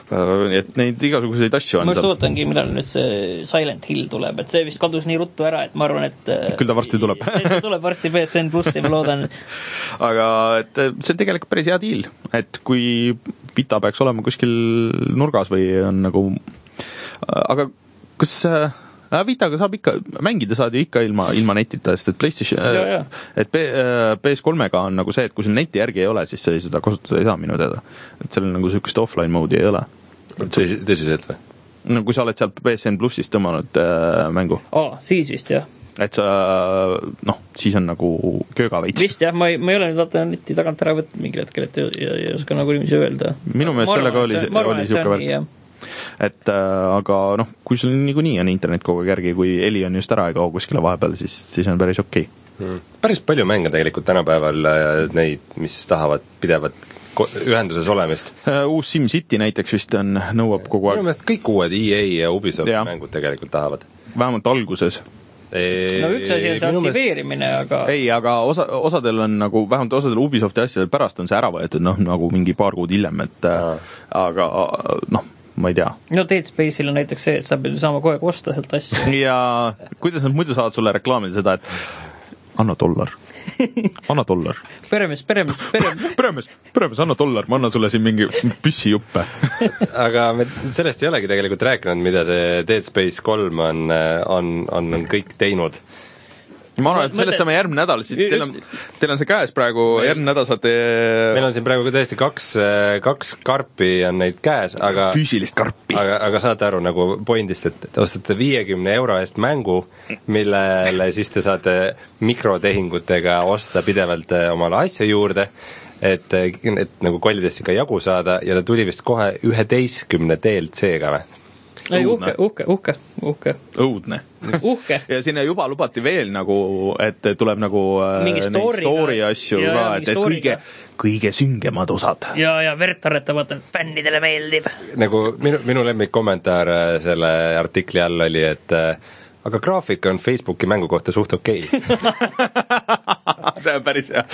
Et neid igasuguseid asju on. Ma just ootangi, millal nüüd see Silent Hill tuleb, et see vist kadus nii ruttu ära, et ma arvan, et küll ta varsti tuleb. tuleb varsti P S N plussi, ma loodan. Aga et see on tegelikult päris hea deal, et kui Vita peaks olema kuskil nurgas või on nagu aga kas Vitaga saab ikka, mängida saad ju ikka ilma, ilma netita, sest et PlayStation, ja, ja. et P S kolmega on nagu see, et kui sul neti järgi ei ole, siis sa seda kasutada ei saa minu teada. Et seal nagu sükest offline moodi ei ole. Tõsi, tõsiselt või? No kui sa oled seal P S N plussist tõmmanud äh, mängu. Aa, siis vist jah. Et sa, noh, siis on nagu kööga veits. Vist jah, ma ei, ma ei ole nüüd vaata neti tagant ära võtnud mingil hetkel, et ei, ei oska nagu niiviisi öelda. Minu meelest sellega oli, oli siuke värk. Et äh, aga noh, kui sul niikuinii on internet kogu aeg järgi, kui heli on just ära ei kao kuskile vahepeal, siis, siis on päris okei. Hmm. Päris palju mänge tegelikult tänapäeval neid, mis tahavad pidevat ühenduses olemist. Uus SimCity näiteks vist on, nõuab kogu aeg. Minu meelest kõik uued E A ja Ubisoft ja. Mängud tegelikult tahavad. Vähemalt alguses. Ei, no üks asi on see aktiveerimine, aga ei, aga osa, osadel on nagu, vähemalt osadel Ubisofti asjadel pärast on see ära võetud, noh, nagu mingi paar kuud hiljem, et Aa. aga noh, ma ei tea. No Dead Space'il on näiteks see, et sa pead saama kogu aeg osta sealt asju. Ja kuidas nad muidu saavad sulle reklaamida seda, et anna dollar. Anna dollar. Peremees, peremees, peremees. Peremees, peremees, anna dollar, ma annan sulle siin mingi püssijuppe. Aga me sellest ei olegi tegelikult rääkinud, mida see Dead Space kolm on, on, on, on kõik teinud. Ma arvan, et sellest saame järgmine nädal, siis teil on, teil on see käes praegu, järgmine nädal saate meil on siin praegu tõesti kaks, kaks karpi on neid käes, aga füüsilist karpi. Aga, aga saate aru nagu pointist, et te ostate viiekümne euro eest mängu, millele siis te saate mikrotehingutega osta pidevalt omale asju juurde, et, et nagu kollidest ikka jagu saada ja ta tuli vist kohe üheteistkümne D L C-ga või? ei, uhke, uhke, uhke, uhke. Õudne. Uhke. Ja sinna juba lubati veel nagu, et tuleb nagu mingi story, story asju ja, ka, et, et kõige, kõige süngemad osad. Ja, ja verd arretavad, fännidele meeldib. Nagu minu, minu lemmik kommentaar selle artikli all oli, et aga graafik on Facebooki mängu kohta suht okei. See on päris hea.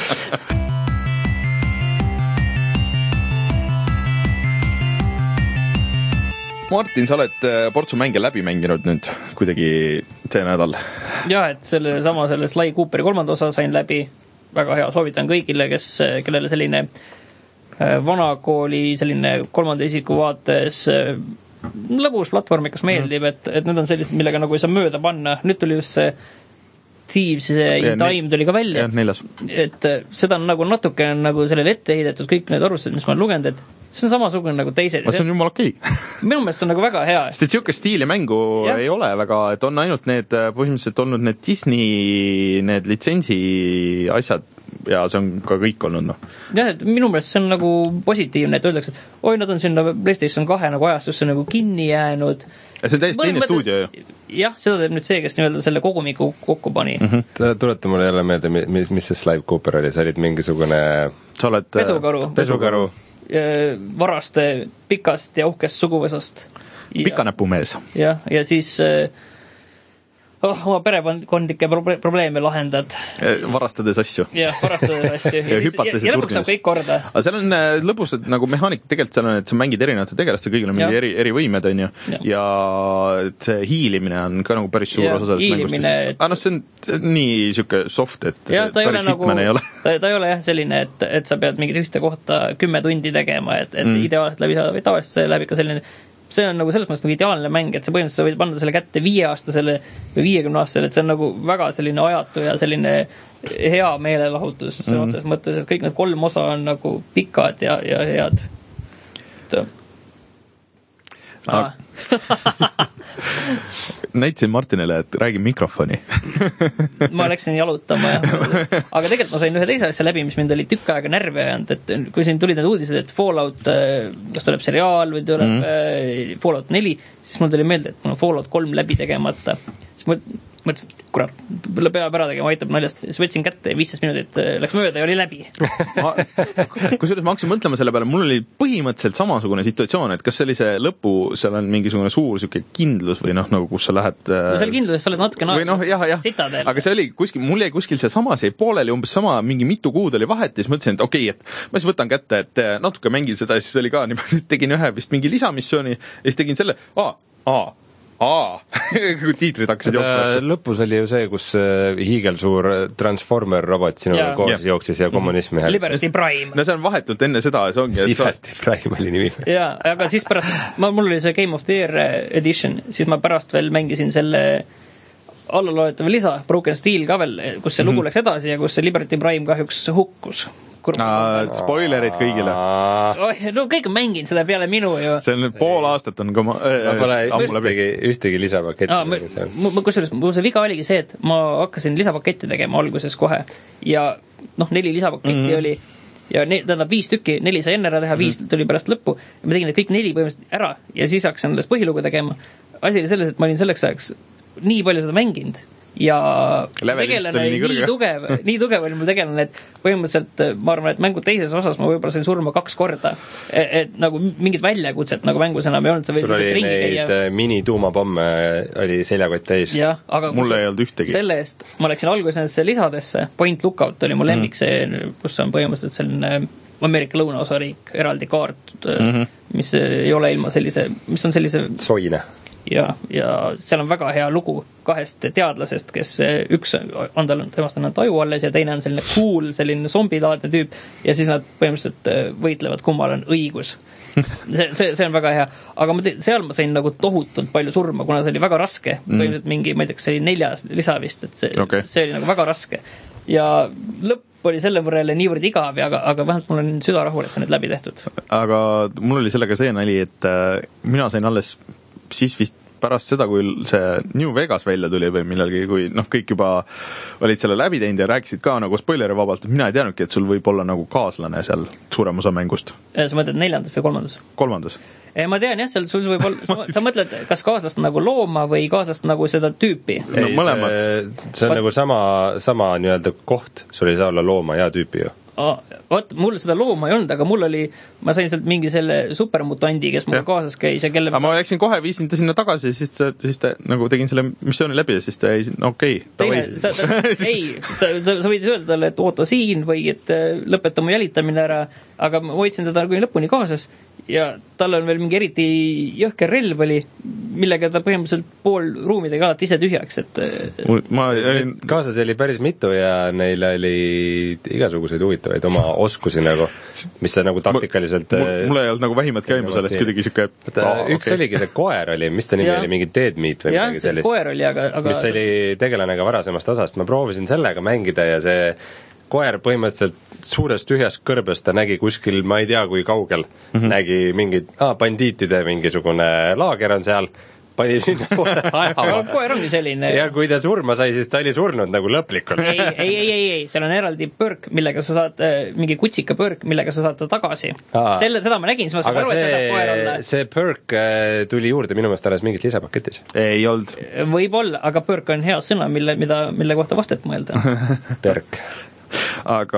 Martin, sa oled portsu mänge läbi mänginud nüüd kuidagi see nädal. Jah, et selle sama selle Sly Cooperi kolmanda osa sain läbi. Väga hea, soovitan kõigile, kes, kellele selline vanakooli selline kolmanda isiku vaates lõbus platvormikas meeldib, et, et need on sellised, millega nagu ei saa mööda panna. Nüüd tuli just see Thieves in Time tuli ka välja. Et seda on nagu natuke nagu sellele ette heidetud kõik need arvustused, mis ma olen lugenud, et see on samasugune nagu teised. See on jumal okei. Minu meelest see on nagu väga hea. Sest et siuke stiili mängu ja. Ei ole väga, et on ainult need, põhimõtteliselt olnud need Disney, need litsentsi asjad ja see on ka kõik olnud, noh. Jah, et minu meelest see on nagu positiivne, et öeldakse, et oi, nad on sinna PlayStation kahe nagu ajastusse nagu kinni jäänud. Ja see on täiesti teine stuudio ju. Jah, seda teeb nüüd see, kes nii-öelda selle kogumiku kokku pani. Mm-hmm. Tuleta mulle jälle meelde, mis, mis see Sly Cooper oli, sa olid mingisugune sa oled pesukaru. Pesukaru. Varaste pikast ja uhkest suguvõsast. Pikanäpumees. Jah, ja siis oh, oma perekondlikke probleeme lahendad. Varastades asju. Jah, varastades asju. ja, ja, ja, ja lõpuks saab kõik korda. Aga seal on lõbused nagu mehaanik, tegelikult seal on, et sa mängid erinevate tegelaste, kõigil on mingi eri, eri võimed, on ju. Ja. ja see hiilimine on ka nagu päris suur ja, osa sellest mängust. Et... aga noh, see on nii siuke soft, et ja, ta päris hitman nagu, ei ole. Ta, ta ei ole jah selline, et, et sa pead mingit ühte kohta kümme tundi tegema, et, et mm. ideaalselt läbi saada või tavaliselt see läbi ka selline see on nagu selles mõttes nagu ideaalne mäng, et sa põhimõtteliselt sa võid panna selle kätte viieaastasele või viiekümne aastasele, et see on nagu väga selline ajatu ja selline hea meelelahutus mm. otses mõttes, et kõik need kolm osa on nagu pikad ja, ja head. Ah. näitasin Martinile, et räägi mikrofoni. ma läksin jalutama ja aga tegelikult ma sain ühe teise asja läbi, mis mind oli tükk aega närvi ajanud, et kui siin tulid need uudised, et Fallout, kas tuleb seriaal või tuleb mm. Fallout neli, siis mul tuli meelde, et mul on Fallout kolm läbi tegemata. Siis mõtlesin, mõtlesin, et kurat, peab ära tegema, aitab naljast. Siis võtsin kätte ja viisteist minutit läks mööda ja oli läbi. Kui selles ma hakkasin mõtlema selle peale, mul oli põhimõtteliselt samasugune situatsioon, et kas see oli see lõpu, seal on mingisugune suur siuke kindlus või noh, nagu kus sa lähed no, seal kindluses sa oled natuke või noh, jah, jah, sitadel. Aga see oli kuskil, mul jäi kuskil see sama, see pooleli umbes sama, mingi mitu kuud oli vahet ja siis mõtlesin, et okei, okay, et ma siis võtan kätte, et natuke mängin seda ja siis oli ka nii, tegin ühe vist mingi lisamissiooni ja siis tegin selle, aa, aa Aa, kui tiitrid hakkasid jooksma. Lõpus oli ju see, kus hiigelsuur Transformer robot sinuga yeah. koos yeah. jooksis ja kommunismi hääl. Liberty Prime. No see on vahetult enne seda, see ongi. Liberty Prime oli nimi. Jaa, aga siis pärast, ma, mul oli see Game of the Year edition, siis ma pärast veel mängisin selle allaloetava lisa, Broken Steel ka veel, kus see lugu mm-hmm. läks edasi ja kus see Liberty Prime kahjuks hukkus. Aa, spoilerid kõigile. No kõik on mänginud seda peale minu ju. See on pool aastat on ka ma, ma pole ühtegi, ühtegi lisapaketti. Aa, ma, kusjuures, mul see viga oligi see, et ma hakkasin lisapaketti tegema alguses kohe ja noh, neli lisapaketti mm-hmm. oli ja ne, tähendab viis tükki, neli sai enne ära teha, viis mm-hmm. tuli pärast lõppu ja ma tegin need kõik neli põhimõtteliselt ära ja siis hakkasin alles põhilugu tegema. Asi oli selles, et ma olin selleks ajaks nii palju seda mänginud ja tegelane nii tugev, nii tugev oli mul tegelane, et põhimõtteliselt ma arvan, et mängu teises osas ma võib-olla sain surma kaks korda, et, et nagu mingit väljakutset nagu mängus enam ei olnud. Sul oli neid ja... mini-tuumapomme oli seljakott täis. Jah, aga mulle ei olnud ühtegi. Selle eest ma läksin alguses nendesse lisadesse, Point Lookout oli mu lemmik, see, kus on põhimõtteliselt selline Ameerika lõunaosariik, eraldi kaart, mm-hmm. mis ei ole ilma sellise, mis on sellise soine. Ja, ja seal on väga hea lugu kahest teadlasest, kes üks on tal, temast on taju alles ja teine on selline cool, selline zombilaadne tüüp ja siis nad põhimõtteliselt võitlevad, kummal on õigus. See, see, see on väga hea. Aga ma te, seal ma sain nagu tohutult palju surma, kuna see oli väga raske. Põhimõtteliselt mingi, ma ei tea, kas see oli neljas lisa vist, et see, okay. see oli nagu väga raske. Ja lõpp oli selle võrrele niivõrd igav, aga, aga vähemalt mul on süda rahul, et see nüüd läbi tehtud. Aga mul oli sellega see nali, et mina sain alles siis vist pärast seda, kui see New Vegas välja tuli või millalgi, kui noh, kõik juba olid selle läbi teinud ja rääkisid ka nagu spoileri vabalt, et mina ei teadnudki, et sul võib olla nagu kaaslane seal suurem osa mängust. Sa mõtled neljandas või kolmandas? Kolmandas. Ma tean jah, seal sul võib olla, sa, sa mõtled, kas kaaslast nagu looma või kaaslast nagu seda tüüpi? No, mõlemad. See, see on Va- nagu sama, sama nii-öelda koht, sul ei saa olla looma ja tüüpi ju. Ah, vaat, mul seda looma ei olnud, aga mul oli, ma sain sealt mingi selle supermutandi, kes mul kaasas käis ja kelle... Aga ma läksin kohe, viisin ta sinna tagasi, siis, siis ta, nagu tegin selle missiooni läbi ja siis ta jäi, no okei. Okay, sa, sa, ei, sa, sa, sa võid öelda talle, et oota siin või et lõpeta mu jälitamine ära, aga ma hoidsin teda kuni lõpuni kaasas ja tal on veel mingi eriti jõhker relv oli, millega ta põhimõtteliselt pool ruumidega alati ise tühjaks, et ma olin... kaasas oli päris mitu ja neil oli igasuguseid huvitavaid oma oskusi nagu, mis see nagu taktikaliselt mul ei olnud nagu vähimatki aimu sellest kuidagi siuke aa, üks okay. oligi see koer oli, mis ta nimi ja. oli, mingi Dead Meat või ja, midagi sellist koer oli, aga, aga... mis oli tegelane ka varasemast osast, ma proovisin sellega mängida ja see koer põhimõtteliselt suurest tühjast kõrbest ta nägi kuskil, ma ei tea kui kaugel, mm-hmm. nägi mingid ah, bandiitide mingisugune laager on seal, pani sinna koer ajama. Koer ongi selline. Ja kui ta surma sai, siis ta oli surnud nagu lõplikult. ei, ei, ei, ei, ei, seal on eraldi pörk, millega sa saad, mingi kutsika pörk, millega sa saad ta tagasi. Selle, seda ma nägin, siis ma saan aru, et seda koer on... see pörk tuli juurde minu meelest alles mingis lisapaketis. Ei olnud. Võib-olla, aga pörk on hea sõna, mille, mida, mille kohta vastet mõelda. Pörk. Aga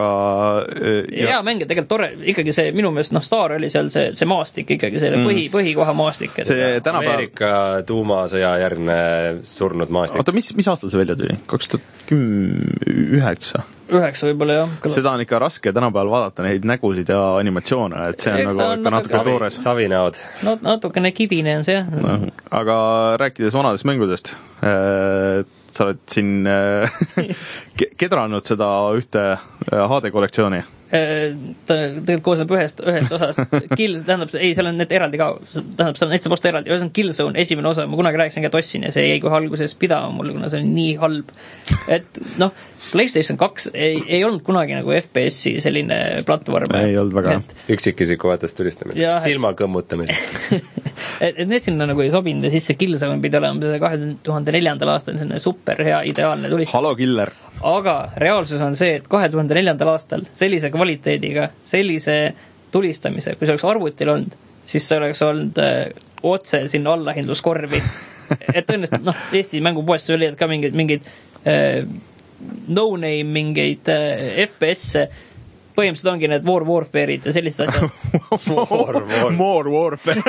ja hea mäng, tegelikult tore, ikkagi see minu meelest, noh, Star oli seal see, see maastik ikkagi, selle põhi, põhikoha maastik. See tänapäev... Ameerika tuumasõja järgne surnud maastik. Oota, mis, mis aastal see välja tuli? kaks tuhat kümme, üheksa Üheksa võib-olla, jah. Seda on ikka raske tänapäeval vaadata, neid nägusid ja animatsioone, et see on Eks nagu on natuke savi, toores. Savinäod. No, natukene kivine on see, jah. No, aga rääkides vanadest mängudest, et sa oled siin kedranud seda ühte H D kollektsiooni. Ta tegelikult koosneb ühest, ühest osast. Kill, tähendab, ei, seal on need eraldi ka, tähendab, seal on neid saab osta eraldi. See on Killzone, esimene osa, ma kunagi rääkisin ka tossin ja see jäi kohe alguses pidama mulle, kuna see on nii halb. Et noh, PlayStation kaks ei, ei olnud kunagi nagu F P S-i selline platvorm. Ei olnud väga. Et... üksikisiku vaatast tulistamine. Silma kõmmutamine. et, et need sinna nagu ei sobinud ja siis see Killzone pidi olema kahe tuhande neljandal aastal selline super hea ideaalne tulistamine. Halo Killer. Aga reaalsus on see, et kahe tuhande neljandal aastal sellise kvaliteediga, sellise tulistamise, kui see oleks arvutil olnud, siis see oleks olnud äh, otse sinna allahindluskorvi. Et tõenäoliselt, noh, Eesti mängupoest oli ka mingid, mingid äh, no-name, mingeid äh, F P S-e, põhimõtteliselt ongi need War Warfare'id ja sellised asjad. More, more. More Warfare.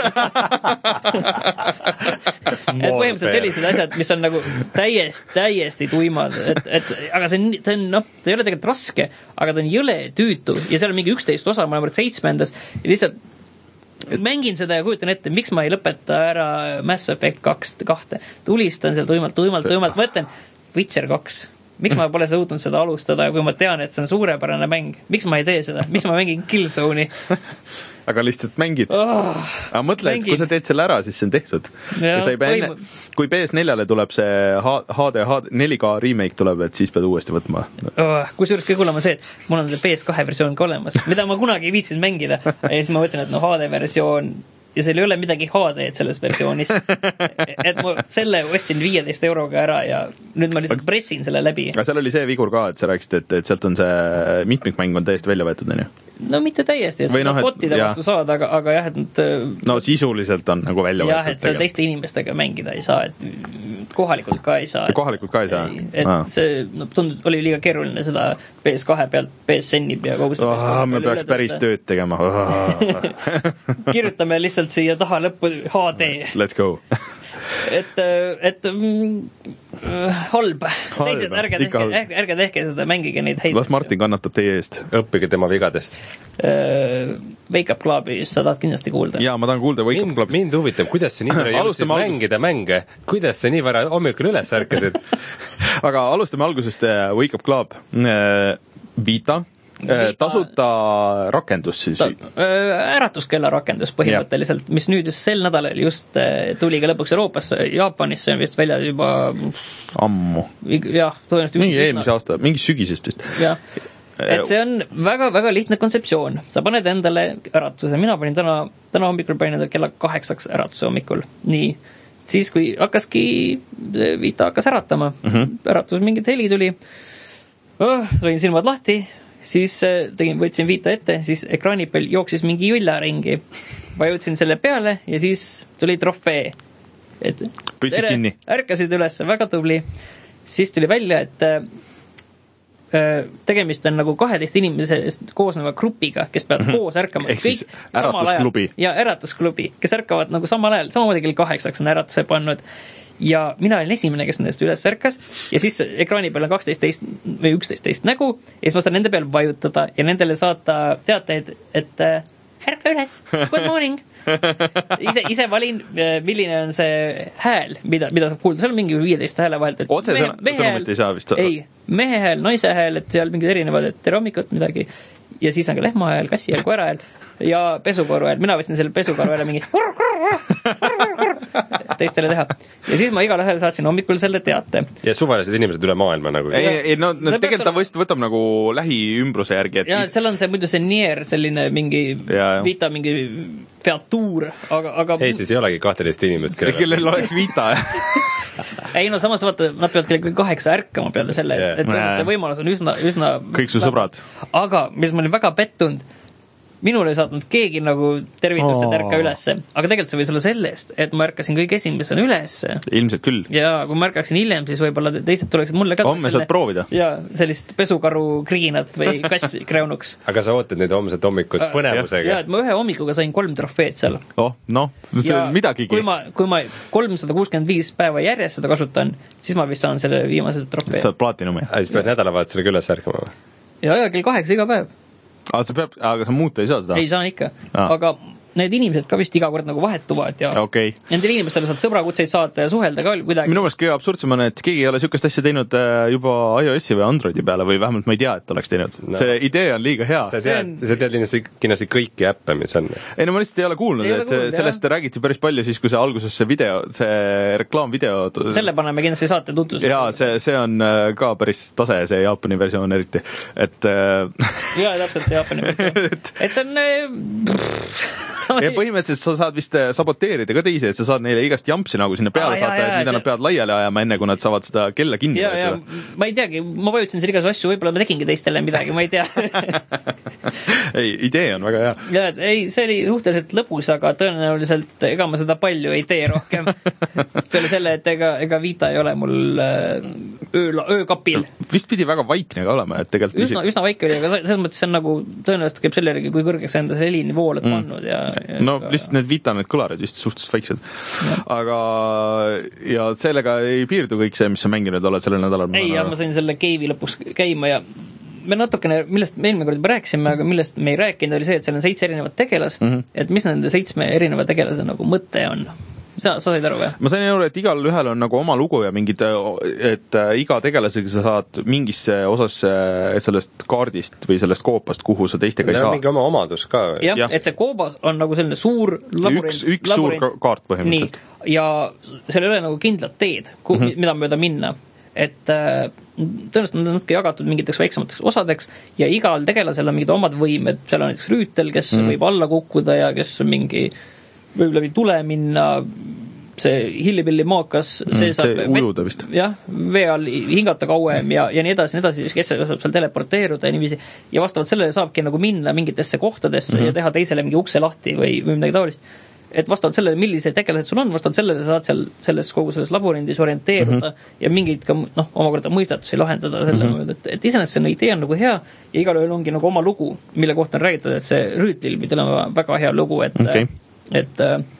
et põhimõtteliselt sellised asjad, mis on nagu täiesti, täiesti tuimad, et, et aga see on, ta on, noh, ta ei ole tegelikult raske, aga ta on jõle tüütu ja seal on mingi üksteist osa, ma olen seitsmendas ja lihtsalt mängin seda ja kujutan ette, miks ma ei lõpeta ära Mass Effect kaks, kahte. Tulistan seal tuimalt, tuimalt, tuimalt, mõtlen Witcher kaks. Miks ma pole suutnud seda alustada, kui ma tean, et see on suurepärane mäng? Miks ma ei tee seda? Miks ma mängin Killzone'i? Aga lihtsalt mängid. Oh, aga mõtle, mängin. Et kui sa teed selle ära, siis see on tehtud. Ja, ja sa ei pea enne, kui P S neljale tuleb see H D, neli K remake tuleb, et siis pead uuesti võtma. Oh, kusjuures kõige hullem on see, et mul on see P S kahe versioon ka olemas, mida ma kunagi ei viitsinud mängida. Ja siis ma mõtlesin, et no H D versioon ja seal ei ole midagi H D-d selles versioonis. Et ma selle ostsin viieteist euroga ära ja nüüd ma lihtsalt pressin selle läbi. Aga seal oli see vigur ka, et sa rääkisid, et, et sealt on see mitmikmäng on täiesti välja võetud, on ju? No mitte täiesti, et seda no, botide vastu saada, aga, aga jah, et nad... No sisuliselt on nagu välja jah, võetud. Jah, et seal teiste inimestega mängida ei saa, et kohalikult ka ei saa. Kohalikult ka ei saa? Et ah. see no, tundub, oli liiga keeruline seda P S kahe pealt P S N-i ja kogu seda... Oh, me peaks päris tööd tegema. Oh. Kirjutame lihtsalt siia taha lõppu H D. Let's go. et, et mm, halb. Teised, ärge tehke, ärge, ärge tehke seda, mängige neid häid. Las Martin kannatab teie eest. Õppige tema vigadest. Wake Up Clubis sa tahad kindlasti kuulda. Jaa, ma tahan kuulda Wake mind, Up Clubis. Mind huvitab, kuidas sa nii vara jõudsid mängida mänge. Kuidas sa nii vara hommikul üles ärkasid? Aga alustame algusest Wake Up Club. Vita. Tasuta rakendus siis? Ta, äratuskella rakendus põhimõtteliselt, ja. Mis nüüd just sel nädalal just tuli ka lõpuks Euroopasse, Jaapanis see on vist välja juba ammu. Jah, tõenäoliselt mingi eelmise aasta, mingi sügisest vist. Jah, et see on väga-väga lihtne kontseptsioon. Sa paned endale äratuse, mina panin täna, täna hommikul panin endale kella kaheksaks äratuse hommikul. Nii, siis kui hakkaski, Vita hakkas äratama, mm-hmm. äratus mingit heli tuli, oh, lõin silmad lahti, siis tegin, võtsin Vita ette, siis ekraani peal jooksis mingi julla ringi. Ma jõudsin selle peale ja siis tuli trofee. Et tere, kinni. Ärkasid üles, väga tubli. Siis tuli välja, et äh, tegemist on nagu kaheteist inimesest koosneva grupiga, kes peavad mm-hmm. koos ärkama. Ehk siis äratusklubi. Ja äratusklubi, kes ärkavad nagu samal ajal, samamoodi kell kaheksaks on äratuse pannud. Ja mina olin esimene, kes nendest üles ärkas ja siis ekraani peal on kaksteist teist või üksteist teist nägu ja siis ma saan nende peal vajutada ja nendele saata teateid, et äh, ärka üles, good morning. ise, ise valin, milline on see hääl, mida, mida saab kuulda, seal on mingi viieteist hääle vahelt. Otse mehe, sõnumit ei saa vist? Ei, mehe hääl, naise hääl, et seal mingid erinevad, et tere hommikut midagi ja siis on ka lehma hääl, kassi hääl, koera hääl ja pesukoru hääl, mina võtsin selle pesukoru hääle mingi teistele teha. Ja siis ma igal ühel saatsin hommikul selle teate. Ja suvalised inimesed üle maailma nagu. Ei, ei, no, no tegelikult ta võist võtab nagu lähiümbruse järgi. Et... Ja seal on see muidu see Nier, selline mingi ja, Vita, mingi featuur, aga, aga... Ei, siis ei olegi kahteteist inimest, kellel, kellel oleks Vita. Ei, no samas vaata, nad peavad kellegi kaheksa ärkama peale selle, yeah. et see võimalus on üsna, üsna... Kõik su sõbrad. Aga, mis ma olin väga pettunud, minul ei saatnud keegi nagu tervitust, et ärka ülesse. Aga tegelikult see võis olla sellest, et ma ärkasin kõik esimesena ülesse. Ilmselt küll. Ja kui ma ärkaksin hiljem, siis võib-olla teised tuleksid mulle ka. Homme saad proovida. Ja sellist pesukaru kriinat või kassi kräunuks. Aga sa ootad nüüd homset hommikut põnevusega. Ja, et ma ühe hommikuga sain kolm trofeed seal. Oh, noh, see on midagigi. Kui ma, kui ma kolmsada kuuskümmend viis päeva järjest seda kasutan, siis ma vist saan selle viimase trofee. Saad platinumi. Ja, siis pead nädalavahetusele üles ärkama. Ja, ja, kell kaheksa iga päev. Aga sa peab, aga sa muuta ei saa seda? Ei saa ikka, ah. Aga need inimesed ka vist iga kord nagu vahetuvad ja okay. Nendele inimestele saad sõbrakutseid saata ja suhelda ka kuidagi. Minu meelest kõige absurdsem on, et keegi ei ole sükast asja teinud juba iOS-i või Androidi peale või vähemalt ma ei tea, et oleks teinud. No. See idee on liiga hea. Sa tead, on... sa tead kindlasti, kindlasti kõiki äppe, mis on. Ei no ma lihtsalt ei ole kuulnud, ei et kuulnud, sellest jah. Räägiti päris palju siis, kui see alguses see video, see reklaamvideo. Selle paneme kindlasti saate tutvus. Jaa, see, see on ka päris tase, see Jaapani versioon eriti. Et... Jaa, täpselt see Jaapani versioon. et see on... ja põhimõtteliselt sa saad vist saboteerida ka teisi, et sa saad neile igast jampsi nagu sinna peale ah, saata, et mida see... nad peavad laiali ajama, enne kui nad saavad seda kella kinni ja, ja, ma ei teagi, ma vajutasin seal igas asju, võib-olla ma tegingi teistele midagi, ma ei tea ei, idee on väga hea. Ja, ei, see oli suhteliselt lõbus, aga tõenäoliselt ega ma seda palju ei tee rohkem. Peale selle, et ega, ega Vita ei ole mul öö, öökapil. Vist pidi väga vaikne ka olema, et tegelikult üsna, üsna vaike oli, aga selles mõttes see on nagu tõenäoliselt käib selle järgi, kui kõrgeks enda see helinivoo oled mm. pannud ja, ja no ka... lihtsalt need Vita, need kõlarid vist suhteliselt väiksed. Ja. Aga ja sellega ei piirdu kõik see, mis sa mänginud oled sellel nädalal. Ei, ja ma sain selle Cave'i lõpuks käima ja me natukene, millest me eelmine kord juba rääkisime, aga millest me ei rääkinud, oli see, et seal on seitse erinevat tegelast, mm -hmm. et mis nende seitsme erineva tegelase nagu mõte on. Sa, sa said aru, või? Ma sain aru, et igal ühel on nagu oma lugu ja mingid, et iga tegelasega sa saad mingisse osasse sellest kaardist või sellest koopast, kuhu sa teistega ei saa. Mingi oma omadus ka. Jah, ja. Et see koobas on nagu selline suur laborint. Üks, üks laborint. Suur kaart põhimõtteliselt. Nii, ja seal ei ole nagu kindlat teed, kuhu, mm -hmm. mida mööda minna. Et äh, tõenäoliselt on natuke jagatud mingiteks väiksemateks osadeks ja igal tegelasel on mingid omad võimed, seal on näiteks rüütel, kes mm. võib alla kukkuda ja kes on mingi, võib läbi tule minna, see hillipilli maakas, see mm, saab see ujuda vist. Jah, vee all hingata kauem ja, ja nii edasi, nii edasi, kes saab seal teleporteeruda ja niiviisi, ja vastavalt sellele saabki nagu minna mingitesse kohtadesse mm -hmm. ja teha teisele mingi ukse lahti või, või midagi taolist. Et vastavalt sellele, millised tegelased sul on, vastavalt sellele sa saad seal selles kogu selles laborindis orienteeruda mm -hmm. ja mingeid ka, noh, omakorda mõistatusi lahendada selle mm -hmm. et, et iseenesest see idee on nagu hea ja igal ühel ongi nagu oma lugu, mille kohta on räägitud, et see rüütil pidi olema väga hea lugu, et okay. et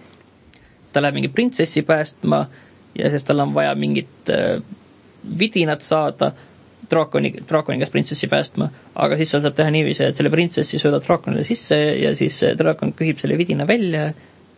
ta läheb mingi printsessi päästma ja siis tal on vaja mingit äh, vidinat saada draakoni, draakoni käest printsessi päästma, aga siis seal saab teha niiviisi, et selle printsessi söödad draakonile sisse ja siis draakon kühib selle vidina välja.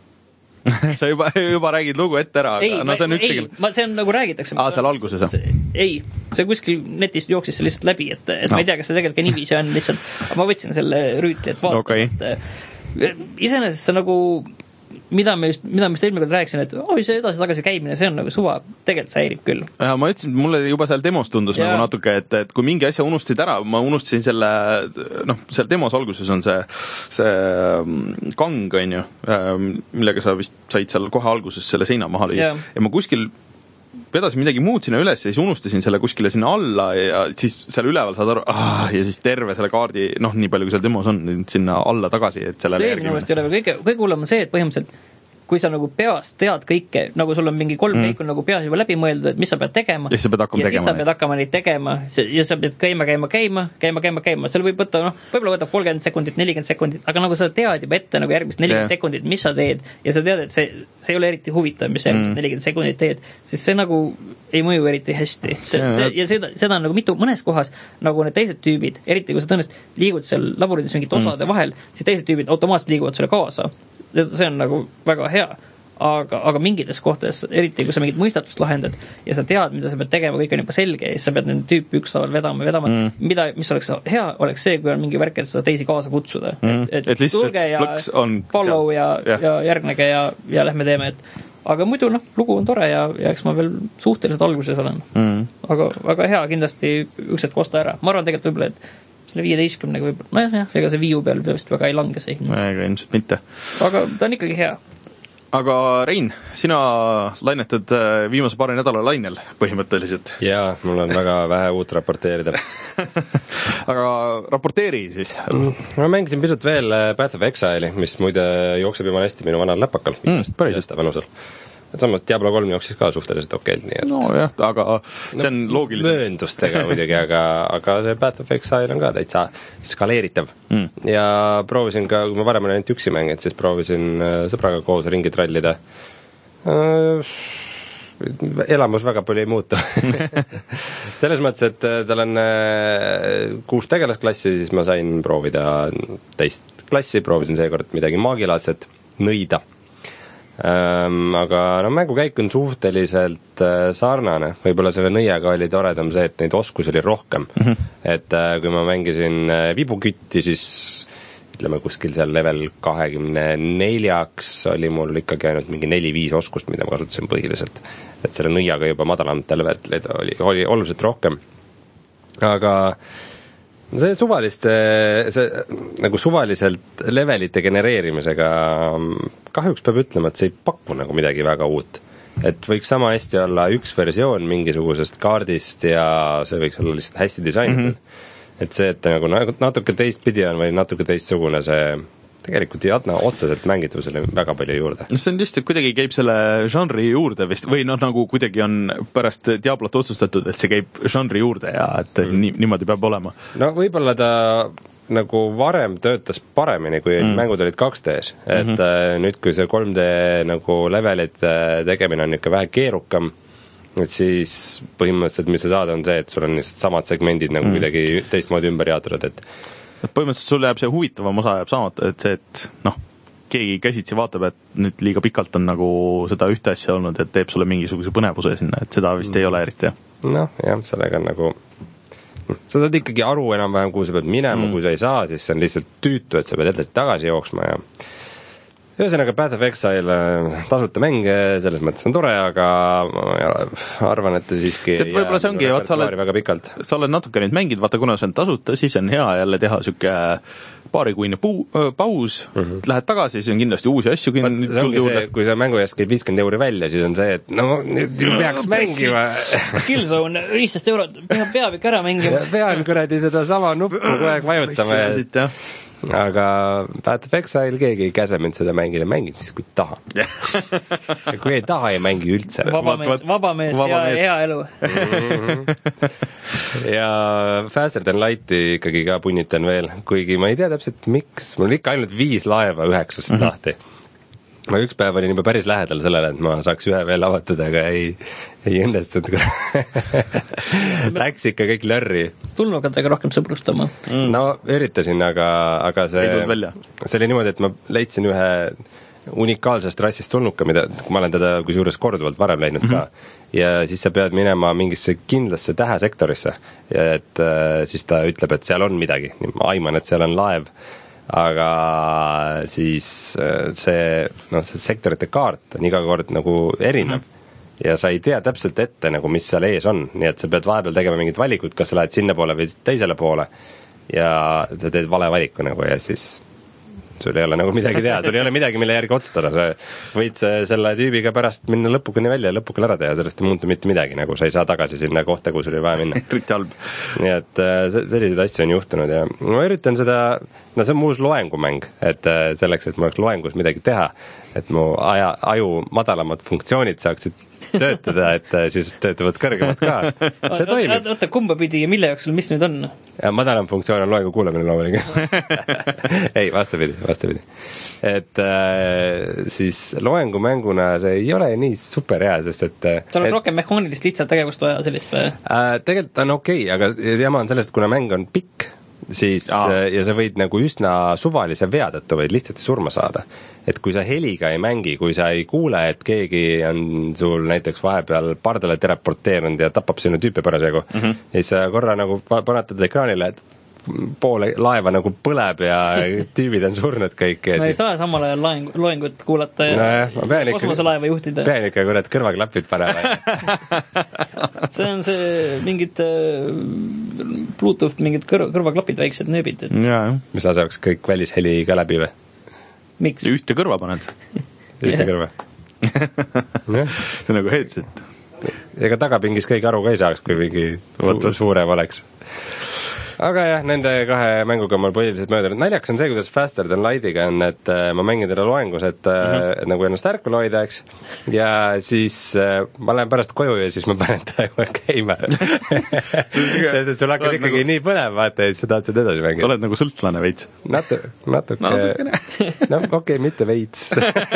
sa juba, juba räägid lugu ette ära, aga ei, no see on üks ei, ma, see on nagu räägitakse. Aa, seal alguses, jah? Ei, see kuskil netist jooksis see lihtsalt läbi, et, et no. ma ei tea, kas see tegelikult ka niiviisi on lihtsalt, ma võtsin selle rüütli, et vaata, okay. et iseenesest see nagu mida me just, mida ma just eelmine kord rääkisin, et oi, see edasi-tagasi käimine, see on nagu suva, tegelikult see häirib küll. Ja ma ütlesin, mulle juba seal demos tundus ja. nagu natuke, et, et kui mingi asja unustasid ära, ma unustasin selle, noh, seal demos alguses on see, see kang, on ju, millega sa vist said seal kohe alguses selle seina maha lüüa. Ja. ja ma kuskil vedasin midagi muud sinna üles ja siis unustasin selle kuskile sinna alla ja siis seal üleval saad aru, ah, ja siis terve selle kaardi, noh, nii palju kui seal demos on, sinna alla tagasi, et sellele see minu meelest ei ole veel kõige, kõige hullem on see, et põhimõtteliselt kui sa nagu peast tead kõike, nagu sul on mingi kolm mm. käiku nagu peas juba läbi mõeldud, et mis sa pead tegema ja, sa pead ja siis sa pead hakkama neid tegema ja sa pead käima, käima, käima, käima, käima, käima, seal võib võtta, noh, võib-olla võtab kolmkümmend sekundit, nelikümmend sekundit, aga nagu sa tead juba ette nagu järgmist nelikümmend yeah. sekundit, mis sa teed ja sa tead, et see, see ei ole eriti huvitav, mis järgmist mm. nelikümmend sekundit teed, siis see nagu ei mõju eriti hästi. See, see, ja seda, seda on nagu mitu, mõnes kohas nagu need teised tüübid, eriti kui sa tõenäoliselt liigud seal laborindis mingite osade mm. vahel, siis teised tüübid automaatselt liiguvad sulle kaasa. See on nagu väga hea. Aga, aga mingites kohtades, eriti kui sa mingit mõistatust lahendad ja sa tead, mida sa pead tegema, kõik on juba selge ja siis sa pead nende tüüpi ükshaaval vedama, vedama mm. mida, mis oleks hea, oleks see, kui on mingi värk, et sa teisi kaasa kutsuda. Mm. Et, et, et tulge ja on, follow ja, ja, ja järgnege ja, ja lähme teeme, et aga muidu, noh, lugu on tore ja, ja eks ma veel suhteliselt alguses olen. Mm. Aga väga hea, kindlasti üks hetk osta ära. Ma arvan tegelikult võib-olla, et selle viieteistkümnega võib-olla, no jah, ega see viiu peal vist väga ei lange see. Ega ilmselt mitte. Aga ta on ikkagi hea. Aga Rein, sina lainetad viimase paari nädala lainel põhimõtteliselt. Jaa, mul on väga vähe uut raporteerida. Aga raporteeri siis. Ma mängisin pisut veel Path of Exile'i, mis muide jookseb juba hästi minu vanal läpakal. Mm, päriselt. Et samas Diablo kolm jooksis ka suhteliselt okeilt, nii et no jah, aga see on no, loogiline. Mööndustega muidugi, aga, aga see Path of Exile on ka täitsa skaleeritav. Mm. Ja proovisin ka, kui ma varem olen ainult üksi mänginud, siis proovisin sõbraga koos ringi trallida. Elamus väga palju ei muutu. Selles mõttes, et tal on kuus tegelasklassi, siis ma sain proovida teist klassi, proovisin seekord midagi maagilaadset, nõida. Ähm, aga no mängukäik on suhteliselt äh, sarnane, võib-olla selle nõiaga oli toredam see, et neid oskusi oli rohkem mm. -hmm. et äh, kui ma mängisin äh, vibukütti, siis ütleme kuskil seal level kahekümne neljaks oli mul ikkagi ainult mingi neli-viis oskust, mida ma kasutasin põhiliselt, et selle nõiaga juba madalamate level oli, oli oluliselt rohkem. Aga see suvaliste, see nagu suvaliselt levelite genereerimisega kahjuks peab ütlema, et see ei paku nagu midagi väga uut. Et võiks sama hästi olla üks versioon mingisugusest kaardist ja see võiks olla lihtsalt hästi disainitud. Mm-hmm. Et see, et nagu natuke teistpidi on või natuke teistsugune, see tegelikult ei adna otseselt mängitavusele väga palju juurde. No see on just, et kuidagi käib selle žanri juurde vist, või noh, nagu kuidagi on pärast Diablot otsustatud, et see käib žanri juurde ja et mm. nii, niimoodi peab olema. No võib-olla ta nagu varem töötas paremini, kui mm. mängud olid kaks D-s, et mm-hmm. nüüd, kui see kolm D nagu levelit tegemine on ikka vähe keerukam, et siis põhimõtteliselt, mis sa saad, on see, et sul on lihtsalt samad segmendid nagu mm. kuidagi teistmoodi ümber jaotunud, et põhimõtteliselt sul jääb see huvitavam osa jääb saamata, et see, et noh, keegi käsitsi vaatab, et nüüd liiga pikalt on nagu seda ühte asja olnud, et teeb sulle mingisuguse põnevuse sinna, et seda vist mm. ei ole eriti, jah. Noh, jah, sellega on nagu sa saad ikkagi aru enam-vähem, kuhu sa pead minema mm., kui sa ei saa, siis see on lihtsalt tüütu, et sa pead edasi tagasi jooksma ja ühesõnaga Path of Exile tasuta mäng, selles mõttes on tore, aga ma arvan, et ta siiski Tead, võib-olla see ongi, vaat sa oled, väga pikalt. Sa oled natuke neid mängid, vaata kuna see on tasuta, siis on hea jälle teha süke paarikuine puu, paus, mm-hmm. lähed tagasi, siis on kindlasti uusi asju. Vaat, see ongi see, kui sa mängu eest käib viiskümmend euri välja, siis on see, et no nüüd peaks mängima. Killzone viisteist eurot, peab, peab ikka ära mängima. Peab kuradi seda sama nuppu kogu aeg vajutama. Aga Path of Exile keegi ei käse mind seda mängida, mängid siis kui taha. Kui ei taha, ei mängi üldse. Vabamees, vabamees vaba ja hea elu. Ja Faster than Lighti ikkagi ka punnitan veel, kuigi ma ei tea täpselt miks, mul on ikka ainult viis laeva üheksast mm-hmm. lahti. Ma üks päev olin juba päris lähedal sellele, et ma saaks ühe veel avatada, aga ei, ei õnnestunud. Läks ikka kõik lörri. Tulnukatega rohkem sõbrustama. Mm. No üritasin, aga, aga see, see oli niimoodi, et ma leidsin ühe unikaalsest rassist tulnuka, mida ma olen teda kusjuures korduvalt varem leidnud mm-hmm. ka. Ja siis sa pead minema mingisse kindlasse tähesektorisse. Ja et siis ta ütleb, et seal on midagi. Ma aiman, et seal on laev. Aga siis see, no, see sektorite kaart on iga kord nagu erinev mm-hmm. ja sa ei tea täpselt ette, nagu, mis seal ees on, nii et sa pead vahepeal tegema mingid valikud, kas sa lähed sinna poole või teisele poole ja sa teed vale valiku nagu ja siis sul ei ole nagu midagi teha, sul ei ole midagi, mille järgi otsustada, sa võid selle tüübiga pärast minna lõpukani välja ja lõpukal ära teha, sellest ei muutu mitte midagi, nagu sa ei saa tagasi sinna kohta, kui sul ei vaja minna. Eriti halb. Nii et selliseid asju on juhtunud ja ma üritan seda, no see on muus loengumäng, et selleks, et ma oleks loengus midagi teha, et mu aja, aju madalamad funktsioonid saaksid töötada, et siis töötavad kõrgemad ka. See toimib. Oota, kumba pidi ja mille jaoks sul mis nüüd on? Ja madalam funktsioon on loengu kuulamine loomulikult. Ei, vastupidi, vastupidi. Et äh, siis loengumänguna see ei ole nii super hea, sest et sa oled rohkem mehaanilist lihtsalt tegevust vaja sellist või? Äh, tegelikult on okei, okay, aga jama on sellest, kuna mäng on pikk, siis, ja sa võid nagu üsna suvalise vea tõttu võid lihtsalt surma saada. Et kui sa heliga ei mängi, kui sa ei kuule, et keegi on sul näiteks vahepeal pardale teleporteerunud ja tapab sinu tüüpi parasjagu, mm-hmm. siis sa korra nagu panetad ekraanile, et poole laeva nagu põleb ja tüübid on surnud kõik. No ei siis... saa samal ajal loeng, loengut kuulata ja no, kosmoselaeva juhtida. Pean ikka kurat kõrvaklapid panema. See on see mingid Bluetooth, mingid kõr- kõrvaklapid, väiksed nööbid. Et... mis laseks kõik välisheli ka läbi või? Miks? Ühte kõrva paned. Ühte kõrva. See nagu headset. Ega tagapingis keegi aru ka ei saaks, kui mingi su- suurem oleks. Aga jah, nende kahe mänguga mul põhiliselt möödunud. Naljaks on see, kuidas Faster than Lightiga on, et äh, ma mängin teda loengus, et, äh, mm-hmm. et nagu ennast ärkul hoida, eks. Ja siis äh, ma lähen pärast koju ja siis ma panen teda juba käima. Sest et sul hakkab ikkagi nagu... nii põnev, vaata, et sa tahad seda edasi mängida. Oled nagu sõltlane veits. Natu, natuke. Natukene. No okei, okay, mitte veits.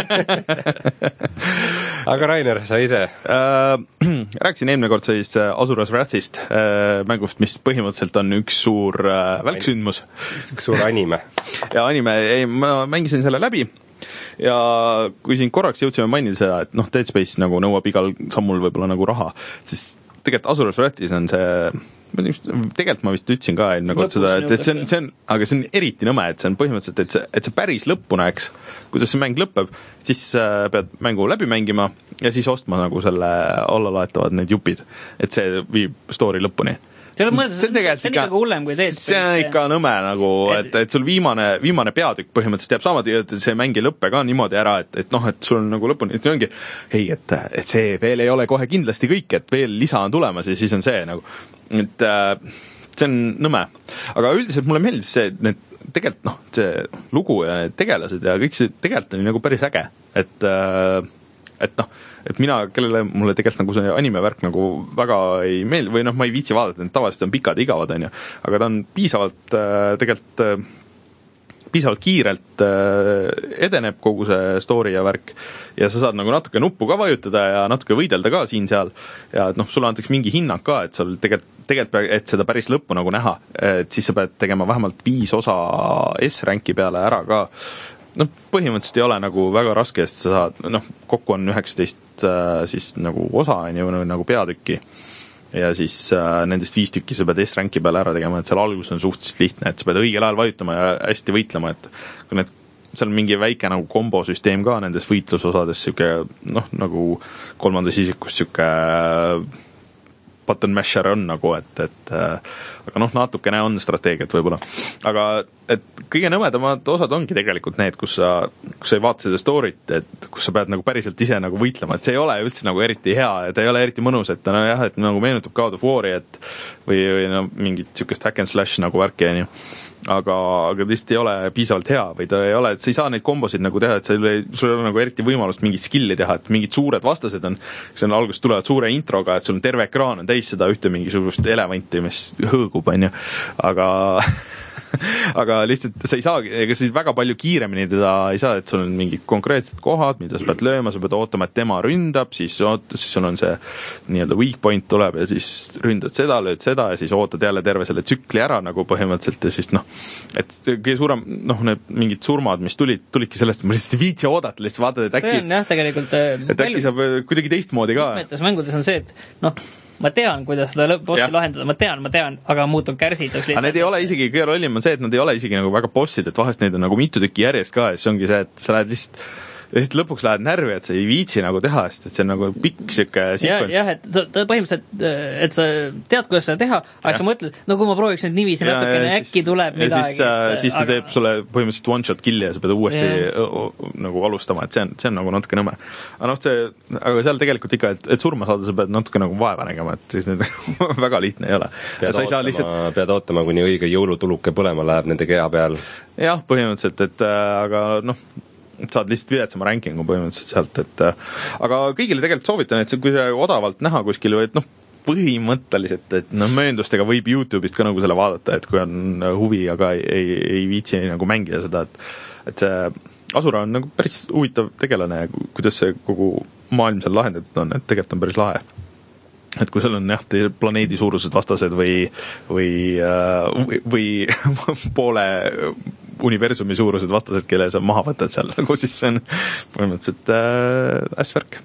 Aga Rainer, sa ise? Äh, rääkisin eelmine kord siis Asura's Wrathist äh, mängust, mis põhimõtteliselt on üks suur äh, välksündmus. Üks suur anime. Ja anime, ei, ma mängisin selle läbi ja kui siin korraks jõudsime mainida seda, et noh, Dead Space nagu nõuab igal sammul võib-olla nagu raha, siis tegelikult Asura's Wrathis on see, tegelikult ma vist ütlesin ka eelmine kord seda, et, et see on, see on, aga see on eriti nõme, et see on põhimõtteliselt, et see, et see päris lõppu näeks, kuidas see mäng lõpeb, siis äh, pead mängu läbi mängima ja siis ostma nagu selle alla laetavad need jupid, et see viib story lõpuni. see on, see on tegelikult ikka hullem kui teed. See on ikka nõme nagu, et, et sul viimane, viimane peatükk põhimõtteliselt jääb samamoodi, et see mäng ei lõppe ka niimoodi ära, et, et noh, et sul on nagu lõpuni, et ongi, ei, et, et see veel ei ole kohe kindlasti kõik, et veel lisa on tulemas ja siis on see nagu, et see on nõme. Aga üldiselt mulle meeldis see, et need tegelikult noh, see lugu ja need tegelased ja kõik see tegelikult on nagu päris äge, et et noh, et mina, kellele mulle tegelikult nagu see animevärk nagu väga ei meeldi, või noh, ma ei viitsi vaadata, need tavaliselt on pikad ja igavad, on ju, aga ta on piisavalt tegelikult piisavalt kiirelt edeneb kogu see story ja värk ja sa saad nagu natuke nuppu ka vajutada ja natuke võidelda ka siin-seal ja et noh, sulle antakse mingi hinnang ka, et sul tegelikult, tegelikult et seda päris lõppu nagu näha, et siis sa pead tegema vähemalt viis osa S-ranki peale ära ka. No põhimõtteliselt ei ole nagu väga raske, sest sa saad, noh, kokku on üheksateist siis nagu osa on ju nagu peatükki ja siis äh, nendest viis tükki sa pead S-ranki peale ära tegema, et seal algus on suhteliselt lihtne, et sa pead õigel ajal vajutama ja hästi võitlema, et kui need, seal on mingi väike nagu kombosüsteem ka nendes võitlusosades, siuke, noh, nagu kolmandas isikus siuke button masher on nagu, et, et aga noh, natukene on strateegiat võib-olla. Aga et kõige nõmedamad osad ongi tegelikult need, kus sa, kus sa ei vaata seda storyt, et kus sa pead nagu päriselt ise nagu võitlema, et see ei ole üldse nagu eriti hea ja ta ei ole eriti mõnus, et no jah, et nagu meenutab God of War'i, et või, või no mingit siukest hack and slash nagu värki, on ju. Aga, aga lihtsalt ei ole piisavalt hea või ta ei ole, et sa ei saa neid kombosid nagu teha, et sul ei, sul ei ole nagu eriti võimalust mingit skilli teha, et mingid suured vastased on, see on alguses tulevad suure introga, et sul on terve ekraan on täis seda ühte mingisugust elevanti, mis hõõgub, on ju, aga aga lihtsalt sa ei saagi, ega siis väga palju kiiremini teda ei saa, et sul on mingid konkreetsed kohad, mida sa pead lööma, sa pead ootama, et tema ründab, siis, oot, siis sul on see nii-öelda weak point tuleb ja siis ründad seda, lööd seda ja siis ootad jälle terve selle tsükli ära nagu põhimõtteliselt ja siis noh, et kõige suurem, noh, need mingid surmad, mis tulid, tulidki sellest, et ma lihtsalt viitsi oodata, lihtsalt vaatad, et äkki see on jah, tegelikult et äkki saab kuidagi teistmoodi ka. Mitmetes mängudes on see, et noh, ma tean, kuidas seda lõpp-bossi lahendada, ma tean, ma tean, aga muutub kärsituks lihtsalt. Aga need ei ole isegi, kõige rollim on see, et nad ei ole isegi nagu väga bossid, et vahest neid on nagu mitu tükki järjest ka ja siis ongi see, et sa lähed lihtsalt ja siis lõpuks lähed närvi, et sa ei viitsi nagu teha, sest et see on nagu pikk siuke sequence. Jah, et sa põhimõtteliselt, et sa tead, kuidas seda teha, aga ja. Sa mõtled, no kui ma prooviks nüüd niiviisi natukene, äkki siis, tuleb midagi. Ja siis, siis ta aga... teeb sulle põhimõtteliselt one-shot killi ja sa pead uuesti ja. Nagu alustama, et see on, see on nagu natuke nõme. Aga noh, see, aga seal tegelikult ikka, et, et surma saada, sa pead natuke nagu vaeva nägema, et siis need väga lihtne ei ole. Pead, ootama, lihtsalt... pead ootama, kuni õige jõulutuluke põlema läheb nende keha peal. Jah, põhimõtteliselt, et aga noh, saad lihtsalt viletsama rankingu põhimõtteliselt sealt, et aga kõigile tegelikult soovitan, et kui see odavalt näha kuskil või et noh, põhimõtteliselt, et noh, mööndustega võib YouTube'ist ka nagu selle vaadata, et kui on huvi, aga ei, ei, ei viitsi nagu mängida seda, et, et see Asura on nagu päris huvitav tegelane, kuidas see kogu maailm seal lahendatud on, et tegelikult on päris lahe. Et kui seal on jah, planeedi suurused vastased või, või, või, või poole universumi suurused vastased, kelle sa maha võtad seal, nagu siis see on põhimõtteliselt äh, ässvärk.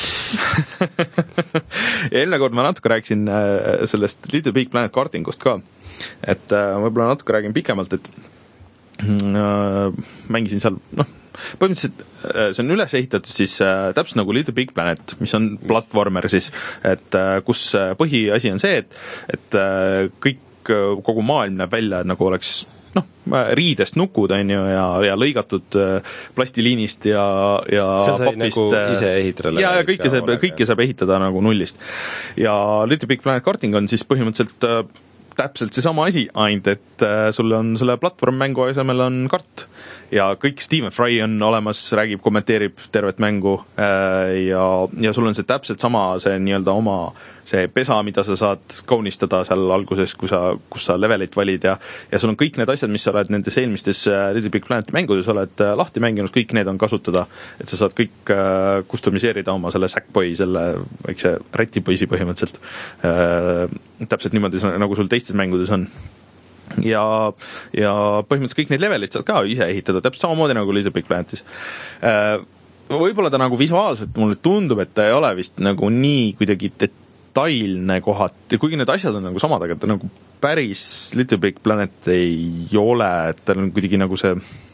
Ja eelmine kord ma natuke rääkisin äh, sellest Little Big Planet kartingust ka, et äh, võib-olla natuke räägin pikemalt, et äh, mängisin seal, noh, põhimõtteliselt see on üles ehitatud siis äh, täpselt nagu Little Big Planet, mis on platvormer siis, et äh, kus põhiasi on see, et, et äh, kõik, kogu maailm näeb välja, nagu oleks noh, riidest nukud on ju ja, ja lõigatud plastiliinist ja, ja papist. Nagu ise ehitada. Ja, ja kõike saab, kõike saab ehitada nagu nullist. Ja Little Big Planet karting on siis põhimõtteliselt äh, täpselt see sama asi, ainult et äh, sul on selle platvormmängu asemel on kart ja kõik Stephen Fry on olemas, räägib, kommenteerib tervet mängu äh, ja, ja sul on see täpselt sama see nii-öelda oma see pesa, mida sa saad kaunistada seal alguses, kui sa, kus sa levelit valid ja, ja sul on kõik need asjad, mis sa oled nendes eelmistes Little Big Planet mängudes oled lahti mänginud, kõik need on kasutada, et sa saad kõik äh, kustomiseerida oma selle Sackboy, selle väikse rätipoisi põhimõtteliselt äh, täpselt niimoodi, nagu sul teistes mängudes on. Ja, ja põhimõtteliselt kõik neid levelid saad ka ise ehitada, täpselt samamoodi nagu Little Big Planetis. Äh, võib-olla ta nagu visuaalselt mulle tundub, et ta ei ole vist nagu nii kuidagi detailne kohad, ja kuigi need asjad on nagu samad, aga ta nagu päris Little Big Planet ei ole, et ta on kuidagi nagu see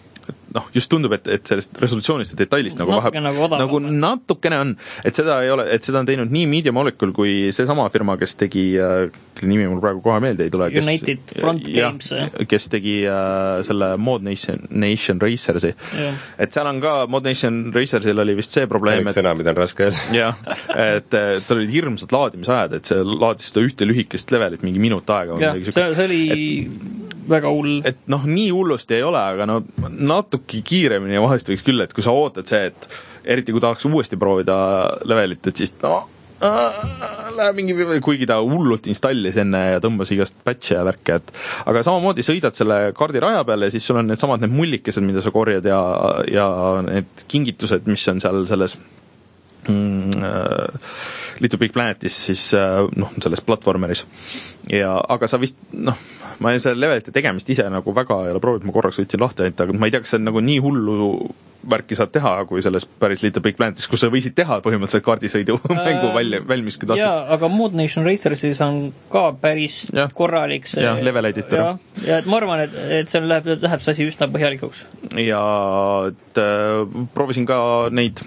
noh, just tundub, et, et sellest resolutsioonist ja detailist nagu natuke vahe, nagu, nagu natukene on, et seda ei ole, et seda on teinud nii Media Molecule kui see sama firma, kes tegi, kelle nimi mul praegu kohe meelde ei tule, kes, United Front ja, Games, kes tegi äh, selle Mod Nation, Nation Racersi. Et seal on ka, Mod Nation Racersil oli vist see probleem, see sõna, mida on raske öelda. jah, et tal olid hirmsad laadimisajad, et see laadis seda ühte lühikest levelit mingi minut aega. jah, see, see oli et, väga hull. Et noh, nii hullusti ei ole, aga no natuke kiiremini ja vahest võiks küll, et kui sa ootad see, et eriti kui tahaks uuesti proovida levelit, et siis no läheb mingi, kuigi ta hullult installis enne ja tõmbas igast patche ja värke, et aga samamoodi sõidad selle kaardi raja peale ja siis sul on need samad need mullikesed, mida sa korjad ja, ja need kingitused, mis on seal selles mm, äh, Little Big Planetis siis äh, noh, selles platvormeris. Ja, aga sa vist, noh, ma ei selle levelite tegemist ise nagu väga ei ole proovinud, ma korraks võtsin lahti ainult, aga ma ei tea, kas see nagu nii hullu värki saad teha, kui selles päris Little Big Planetis, kus sa võisid teha põhimõtteliselt kaardisõidu äh, mängu välja, valmis, kui tahtsid. Jaa, aga Mod Nation Racersis on ka päris ja, korralik see. Jah, level editor. Ja, ja et ma arvan, et, et seal läheb, läheb see asi üsna põhjalikuks. Ja et äh, proovisin ka neid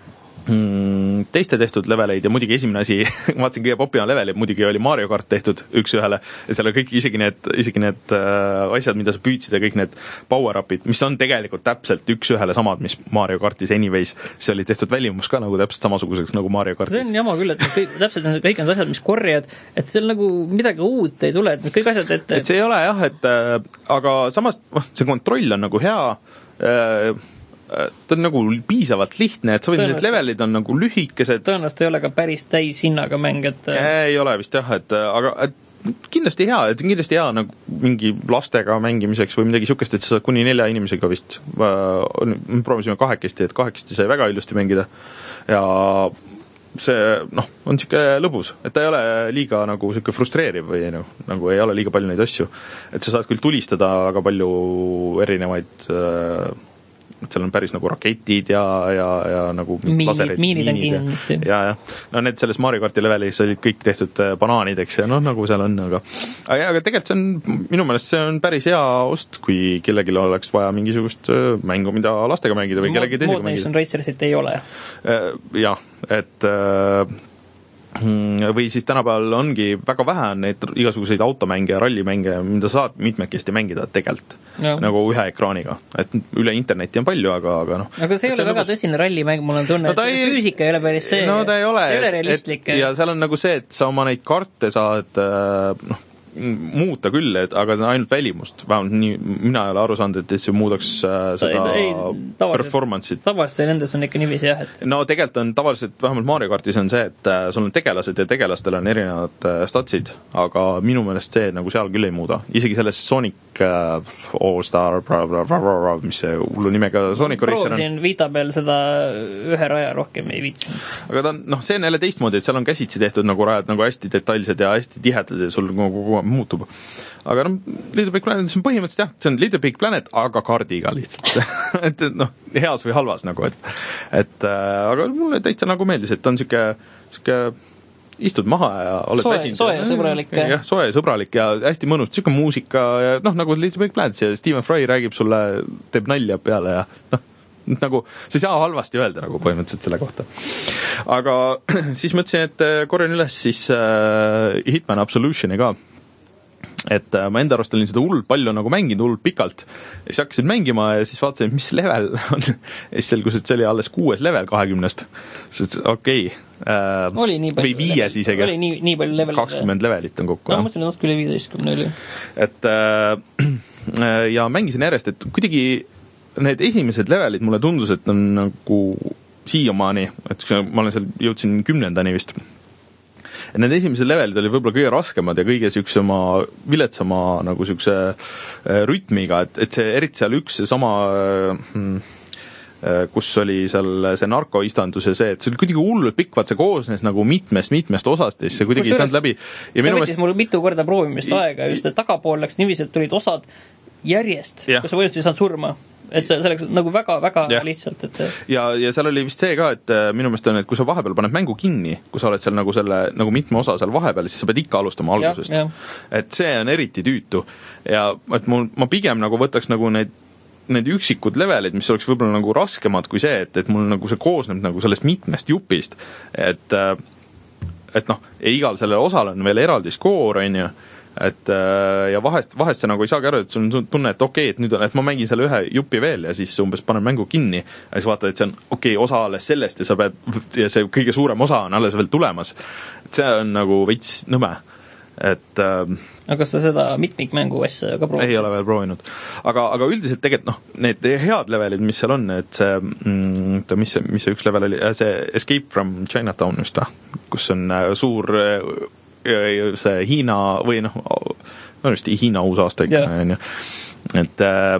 mm, teiste tehtud leveleid ja muidugi esimene asi, vaatasin kõige popina leveli, muidugi oli Mario Kart tehtud üks ühele, et seal on kõik isegi need, isegi need äh, asjad, mida sa püüdsid ja kõik need power-upid, mis on tegelikult täpselt üks ühele samad, mis Mario Kartis anyways, see oli tehtud välimus ka nagu täpselt samasuguseks nagu Mario Kartis. See on jama küll, et kõik, täpselt need kõik need asjad, mis korjad, et seal nagu midagi uut ei tule, et kõik asjad ette... Et see ei ole jah, et äh, aga samas see kontroll on nagu hea, äh, ta on nagu piisavalt lihtne, et sa võid, need levelid on nagu lühikesed. Tõenäoliselt ei ole ka päris täis hinnaga mäng, et... Ei ole vist jah, et aga et kindlasti hea, et kindlasti hea nagu mingi lastega mängimiseks või midagi sihukest, et sa saad kuni nelja inimesega vist, me proovisime kahekesti, et kahekesti sai väga ilusti mängida ja see, noh, on sihuke lõbus, et ta ei ole liiga nagu sihuke frustreeriv või no, nagu ei ole liiga palju neid asju, et sa saad küll tulistada väga palju erinevaid äh, et seal on päris nagu raketid ja, ja, ja nagu miinid, laserid, miinid on kindlasti. Ja, ja. No need selles Mario Karti levelis olid kõik tehtud banaanideks ja noh, nagu seal on, aga aga, aga tegelikult see on, minu meelest see on päris hea ost, kui kellelgi oleks vaja mingisugust mängu, mida lastega mängida või kellegi teisega mängida. Mod Nation Racersit ei ole. Jah, et või siis tänapäeval ongi väga vähe neid igasuguseid automänge ja rallimänge, mida saad mitmekesti mängida tegelikult no. Nagu ühe ekraaniga, et üle interneti on palju, aga, aga noh. Aga see ei ole väga nagu... tõsine rallimäng, mul on tunne, no, et ei... füüsika ei ole päris see, no, ta ei ole, ei ole realistlik. Ja seal on nagu see, et sa oma neid karte saad noh, muuta küll, et aga see on ainult välimust, vähemalt nii, mina ei ole aru saanud, et see muudaks äh, seda ei, ei, performance'it. Tavaliselt nendes on ikka niiviisi jah, et no tegelikult on tavaliselt, vähemalt Mario Kartis on see, et äh, sul on tegelased ja tegelastel on erinevad äh, statsid, aga minu meelest see nagu seal küll ei muuda. Isegi selles Sonic äh, All-Star bra, bra, bra, bra, bra, mis see hullu nimega Sonic Racer on. Proovisin Vita peal seda ühe raja rohkem ei viitsinud. Aga ta on, noh, see on jälle teistmoodi, et seal on käsitsi tehtud nagu rajad nagu hästi detailsed ja hästi tihedad ja sul nagu muutub. Aga noh, Little Big Planet, see on põhimõtteliselt jah, see on Little Big Planet, aga kaardiga lihtsalt. et noh, heas või halvas nagu, et, et äh, aga mulle täitsa nagu meeldis, et on siuke, siuke istud maha ja oled soe, väsinud. Soe ja sõbralik. Jah, soe ja sõbralik ja hästi mõnus, siuke muusika ja noh, nagu Little Big Planet ja Stephen Fry räägib sulle, teeb nalja peale ja noh, nagu, sa ei saa halvasti öelda nagu põhimõtteliselt selle kohta. Aga siis mõtlesin, et korjan üles siis äh, Hitman Absolutioni ka. Et ma enda arust olin seda hullult palju nagu mänginud, hullult pikalt ja siis hakkasin mängima ja siis vaatasin, mis level on ja siis selgus, et see oli alles kuues level kahekümnest siis okei okay. Oli nii palju või viies isegi oli nii, nii palju level kakskümmend levelit on kokku no ma mõtlesin, et natuke üle viieteistkümne oli et äh, ja mängisin järjest, et kuidagi need esimesed levelid mulle tundus, et on nagu siiamaani, et ma olen seal, jõudsin kümnendani vist need esimesed levelid oli võib-olla kõige raskemad ja kõige siuksema viletsama nagu siukse rütmiga, et, et see eriti seal üks sama kus oli seal see narkoistandus ja see, et see oli kuidagi hullult pikk, vaat see koosnes nagu mitmest, mitmest osast ja siis see kuidagi ei saanud läbi. See võttis meelest... mul mitu korda proovimist aega, just et tagapool läks niiviisi, et tulid osad järjest, kus sa võinud siis saanud surma. Et see oleks nagu väga-väga ja. Lihtsalt, et see... Ja, ja seal oli vist see ka, et minu meelest on, et kui sa vahepeal paned mängu kinni, kui sa oled seal nagu selle, nagu mitme osa seal vahepeal, siis sa pead ikka alustama algusest. Ja, ja. Et see on eriti tüütu. Ja et mul, ma pigem nagu võtaks nagu neid need üksikud levelid, mis oleks võib-olla nagu raskemad kui see, et, et mul nagu see koosneb nagu sellest mitmest jupist, et et noh, igal sellel osal on veel eraldi skoor, on ju, et ja vahest, vahest see nagu ei saagi aru, et sul on tunne, et okei, et nüüd on, et ma mängin selle ühe jupi veel ja siis umbes panen mängu kinni ja siis vaatad, et see on okei, osa alles sellest ja sa pead, ja see kõige suurem osa on alles veel tulemas. Et see on nagu veits nõme. Et ähm, aga kas sa seda mitmikmängu asja ka proovinud? Ei ole veel proovinud. Aga, aga üldiselt tegelikult noh, need head levelid, mis seal on, et see, mm, mis, see, mis see üks level oli, see Escape from Chinatown just, kus on suur see Hiina või noh, no just Hiina uus aasta ikka, yeah. Et äh,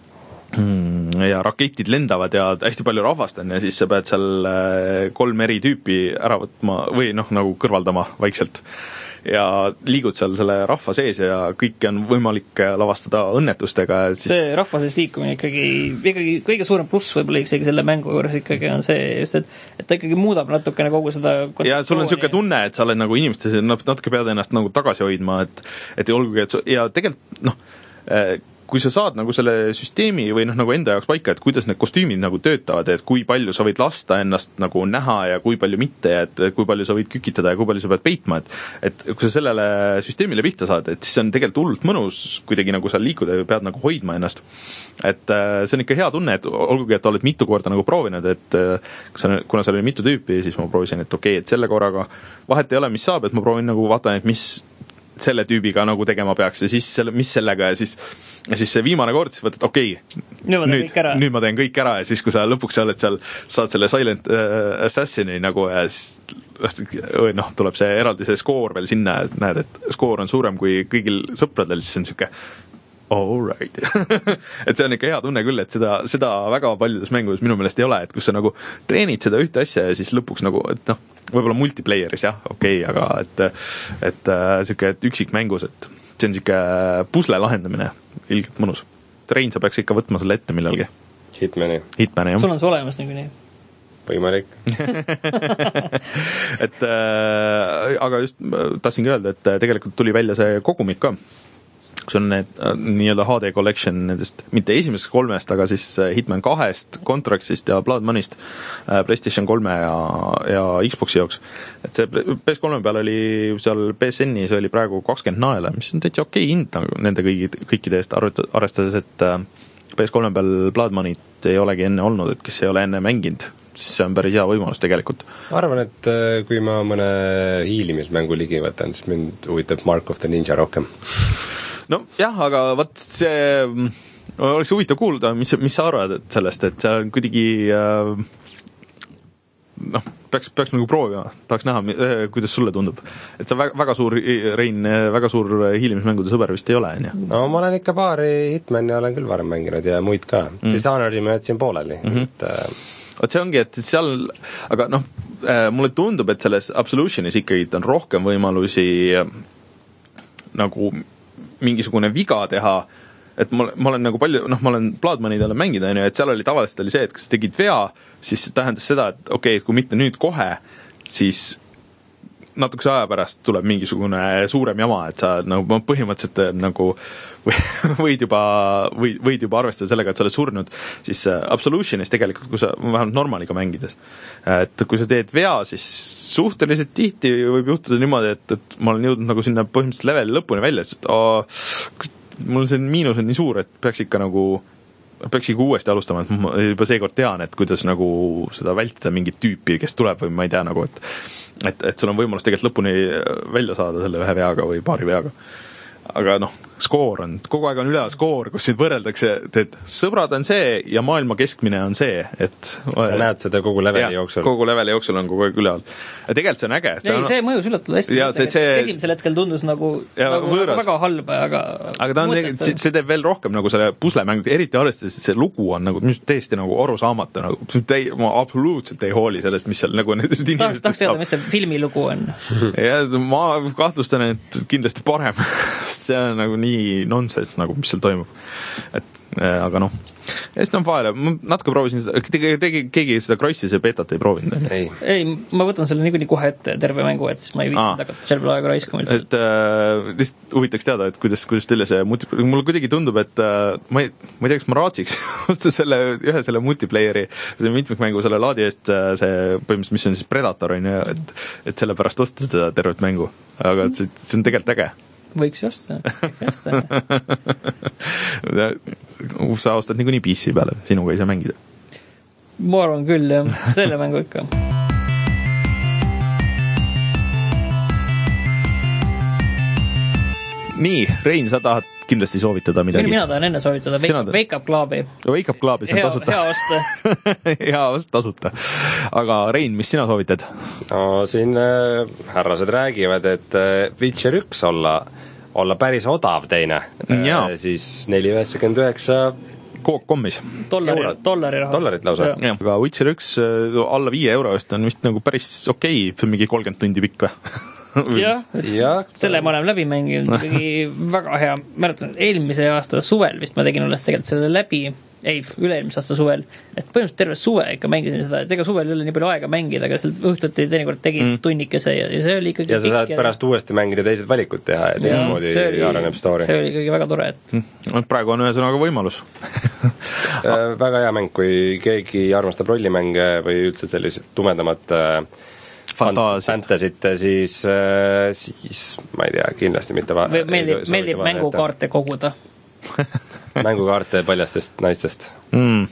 ja raketid lendavad ja hästi palju rahvast on ja siis sa pead seal kolm eri tüüpi ära võtma või noh, nagu kõrvaldama vaikselt ja liigud seal selle rahva sees ja kõike on võimalik lavastada õnnetustega. Siis... see rahva sees liikumine ikkagi, ikkagi kõige suurem pluss võib-olla isegi selle mängu juures ikkagi on see just, et, et ta ikkagi muudab natukene kogu seda ja sul on niisugune tunne, et sa oled nagu inimestes natuke pead ennast nagu tagasi hoidma, et, et olgugi, et su, ja tegelikult noh, kui sa saad nagu selle süsteemi või noh, nagu enda jaoks paika, et kuidas need kostüümid nagu töötavad, et kui palju sa võid lasta ennast nagu näha ja kui palju mitte, et kui palju sa võid kükitada ja kui palju sa pead peitma, et, et kui sa sellele süsteemile pihta saad, et siis on tegelikult hullult mõnus kuidagi nagu seal liikuda ja pead nagu hoidma ennast. Et see on ikka hea tunne, et olgugi, et oled mitu korda nagu proovinud, et kuna seal oli mitu tüüpi, siis ma proovisin, et okei, et selle korraga vahet ei ole, mis saab, et ma proovin nagu vaatan, et mis selle tüübiga nagu tegema peaks ja siis selle, mis sellega ja siis, ja siis see viimane kord siis võtad, okei, nüüd, nüüd, nüüd ma teen kõik ära ja siis, kui sa lõpuks oled seal, saad selle Silent äh, Assassini nagu ja siis või noh, tuleb see eraldi see skoor veel sinna, et näed, et skoor on suurem kui kõigil sõpradel, siis on siuke all right. Et see on ikka hea tunne küll, et seda, seda väga paljudes mängudes minu meelest ei ole, et kus sa nagu treenid seda ühte asja ja siis lõpuks nagu, et noh, võib-olla multiplayeris jah, okei, okay, aga et, et siuke, et üksik mängus, et see on siuke pusle lahendamine, ilgelt mõnus. Rein, sa peaks ikka võtma selle ette millalgi. Hitmani. Hitmani, jah. Sul on see olemas nagu nii? Võimalik. et äh, aga just tahtsingi öelda, et tegelikult tuli välja see kogumik ka. See on need äh, nii-öelda H D Collection nendest, mitte esimesest kolmest, aga siis Hitman kahest, Contractsist ja Blood Moneyst äh, PlayStation kolme ja, ja Xboxi jooks. Et see P S kolme peal oli seal P S N-i, see oli praegu kakskümmend naela, mis on täitsa okei hind nagu nende kõigi, kõikide eest arvestades, et äh, P S kolme peal Blood Moneyt ei olegi enne olnud, et kes ei ole enne mänginud, siis see on päris hea võimalus tegelikult. Ma arvan, et kui ma mõne hiilimismängu ligi võtan, siis mind huvitab Mark of the Ninja rohkem. No jah, aga vaat see oleks huvitav kuulda, mis, mis sa arvad et sellest, et see on kuidagi äh, noh, peaks, peaks nagu proovima, tahaks näha, kuidas sulle tundub. Et sa väga, väga suur, Rein, väga suur hiilimismängude sõber vist ei ole, on ju? No ma olen ikka paari Hitmani olen küll varem mänginud ja muid ka. Mm. Dishonored'i ma jätsin pooleli. Mm-hmm. Et, äh... Ot see ongi, et seal, aga noh, mulle tundub, et selles Absolutionis ikkagi on rohkem võimalusi nagu mingisugune viga teha, et ma, ma olen nagu palju, noh, ma olen Blood Money'd olen mängida, et seal oli tavaliselt oli see, et kas tegid vea, siis tähendas seda, et okei, okay, kui mitte nüüd kohe, siis natukese aja pärast tuleb mingisugune suurem jama, et sa nagu põhimõtteliselt nagu võid juba, võid, võid juba arvestada sellega, et sa oled surnud, siis Absolutionis tegelikult, kui sa vähemalt normaliga mängides, et kui sa teed vea, siis suhteliselt tihti võib juhtuda niimoodi, et, et ma olen jõudnud nagu sinna põhimõtteliselt leveli lõpuni välja, et oo, mul see miinus on nii suur, et peaks ikka nagu peaks ikka uuesti alustama, et ma juba seekord tean, et kuidas nagu seda vältida mingit tüüpi, kes tuleb või ma ei tea nagu, et et, et sul on võimalus tegelikult lõpuni välja saada selle ühe veaga või paari veaga. Aga noh, skoor on, kogu aeg on üle skoor, kus sind võrreldakse, et sõbrad on see ja maailma keskmine on see, et sa näed seda kogu leveli ja, jooksul. Kogu leveli jooksul on kogu aeg üle all. Ja tegelikult see on äge. Ei, on... see mõjus üllatult hästi. Ja, see, see... Esimesel hetkel tundus nagu, nagu, nagu väga halba, aga aga ta on tegelikult, see, see teeb veel rohkem nagu selle puslemängu, eriti arvestades, et see lugu on nagu täiesti nagu aru saamata, nagu tei, ma absoluutselt ei hooli sellest, mis seal nagu nendest inimestest tahaks teada, mis see filmi lugu on. Ja ma kahtlustan, et kindlasti parem. See on nagu nii nonsense, nagu mis seal toimub. Et aga noh, ja siis on vahele, ma natuke proovisin seda, tegi, tegi, keegi seda Krossise betat ei proovinud. Ei, ei, ma võtan selle niikuinii kohe ette terve mängu, et siis ma ei viitsinud hakata selle peale aega raiskama. Et äh, lihtsalt huvitaks teada, et kuidas, kuidas teile see multi-, mulle kuidagi tundub, et äh, ma ei, ma ei tea, kas ma raatsiks osta selle, ühe selle multiplayeri, see mitmikmängu selle laadi eest, see põhimõtteliselt, mis on siis Predator, on ju, et, et selle pärast osta seda tervet mängu. Aga see, see on tegelikult äge. Võiks osta, võiks osta. Sa ostad niikuinii P C peale, sinuga ei saa mängida. Ma arvan küll, jah. Selle mängu ikka. Nii, Rein, sa tahad kindlasti soovitada midagi? Mina tahan enne soovitada Wake, Wake Up Clubi. Wake Up Clubi, see on tasuta. Hea osta. Hea osta tasuta. Aga Rein, mis sina soovitad? No siin äh, härrased räägivad, et äh, Witcher üks olla, olla päris odav teine. Äh, siis neli üheksakümmend üheksa Coop.comis. Dollari, dollari raha. Dollarit lausa. Ja. Aga Witcher üks alla viie euro eest on vist nagu päris okei, see on mingi kolmkümmend tundi pikk või? jah, ja, selle ma olen läbi mänginud, tegi väga hea, mäletan, eelmise aasta suvel vist ma tegin alles tegelikult selle läbi, ei, üle-eelmise aasta suvel, et põhimõtteliselt terve suve ikka mängisin seda, et ega suvel ei ole nii palju aega mängida, aga seal õhtuti teinekord tegi mm. tunnikese ja, ja see oli ikkagi ja sa saad pärast ja... uuesti mängida teised valikud teha ja teistmoodi areneb story. See oli ikkagi väga tore, et mm. praegu on ühesõnaga võimalus. Väga hea mäng, kui keegi armastab rollimänge või üldse sellised tumedamat fantasit, siis, siis ma ei tea, kindlasti mitte va- meeldib, meeldib mängukaarte koguda. Mängukaarte paljastest naistest. Mm.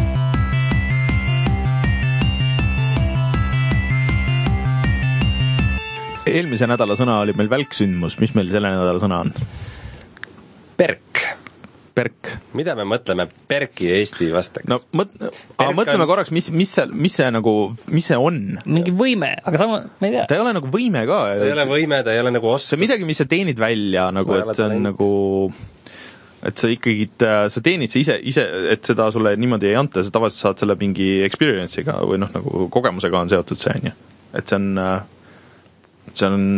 Eelmise nädala sõna oli meil välksündmus, mis meil selle nädala sõna on? Perk. Perk. Mida me mõtleme Perki Eesti vastaks? No mõt- aga mõtleme on... korraks, mis, mis, see, mis see nagu, mis see on? Mingi võime, aga sama, ma ei tea. Ta ei ole nagu võime ka. Ta ei ole võime, ta ei ole nagu oskus. See on midagi, mis sa teenid välja, nagu, et see on talent. Nagu, et sa ikkagi, sa teenid see ise, ise, et seda sulle niimoodi ei anta, sa tavaliselt saad selle mingi experience'iga või noh, nagu kogemusega on seotud see, on ju. Et see on, see on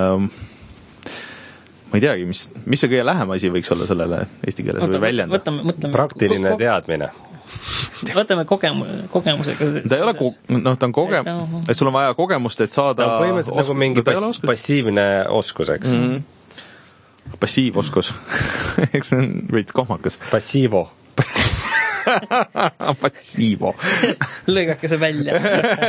ma ei teagi, mis, mis see kõige lähem asi võiks olla sellele eesti keeles või väljenda? Võtame, mõtleme, praktiline ko- teadmine. Võtame kogemus, kogemusega. Ta ei ole, ko- noh, ta on kogem-, et sul on vaja kogemust, et saada... Ta on põhimõtteliselt os- nagu mingi pass- passiivne oskus, eks? Mm-hmm. Passiivoskus. Eks see on veits kohmakas. Passiivo. Passiivo. Lõigake see välja.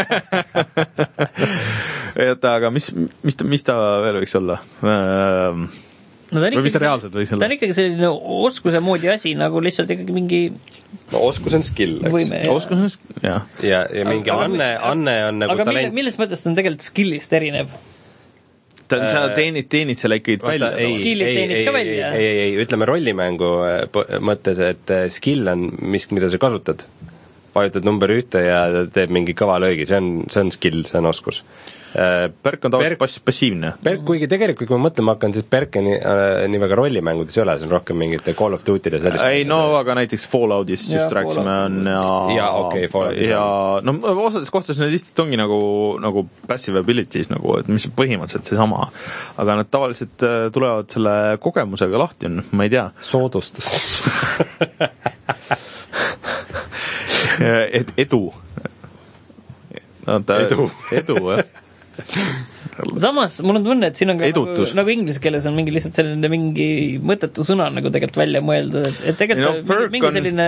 Jota, aga mis, mis, ta, mis ta veel võiks olla? No ta on või mis ta reaalselt võiks olla? Ta on ikkagi selline oskuse moodi asi, nagu lihtsalt ikkagi mingi... No oskus on skill, eks? Võime, oskus on skill, jah. Ja, ja mingi aga, anne, anne on nagu aga talent. Aga milles mõttes ta on tegelikult skillist erinev? Ta on, sa teenid, teenid selle ikkagi välja. Ei, skillid teenid ei, ka välja. Ei, ei, ei, ütleme rollimängu mõttes, et skill on miski, mida sa kasutad. Vajutad number ühte ja teeb mingi kõva löögi, see on, see on skill, see on oskus. Perk on tavaliselt Perk, passiivne. Perk, kuigi tegelikult, kui ma mõtlema hakkan, siis Perke nii, äh, nii väga rollimängudes ei ole, see on rohkem mingite Call of Duty'd ja sellist. Ei, no aga näiteks Falloutis just ja, rääksime on ja... Ja okei, okay, Falloutis ja no osades kohtades need lihtsalt ongi nagu, nagu passive abilities, nagu, et mis põhimõtteliselt see sama. Aga nad tavaliselt tulevad selle kogemusega lahti on, ma ei tea. Soodustus. et edu. No, ta, edu. Edu, jah. Samas, mul on tunne, et siin on ka nagu, Edutus. nagu inglise keeles on mingi lihtsalt selline mingi mõttetu sõna nagu tegelikult välja mõeldud, et, et tegelikult no, mingi, mingi selline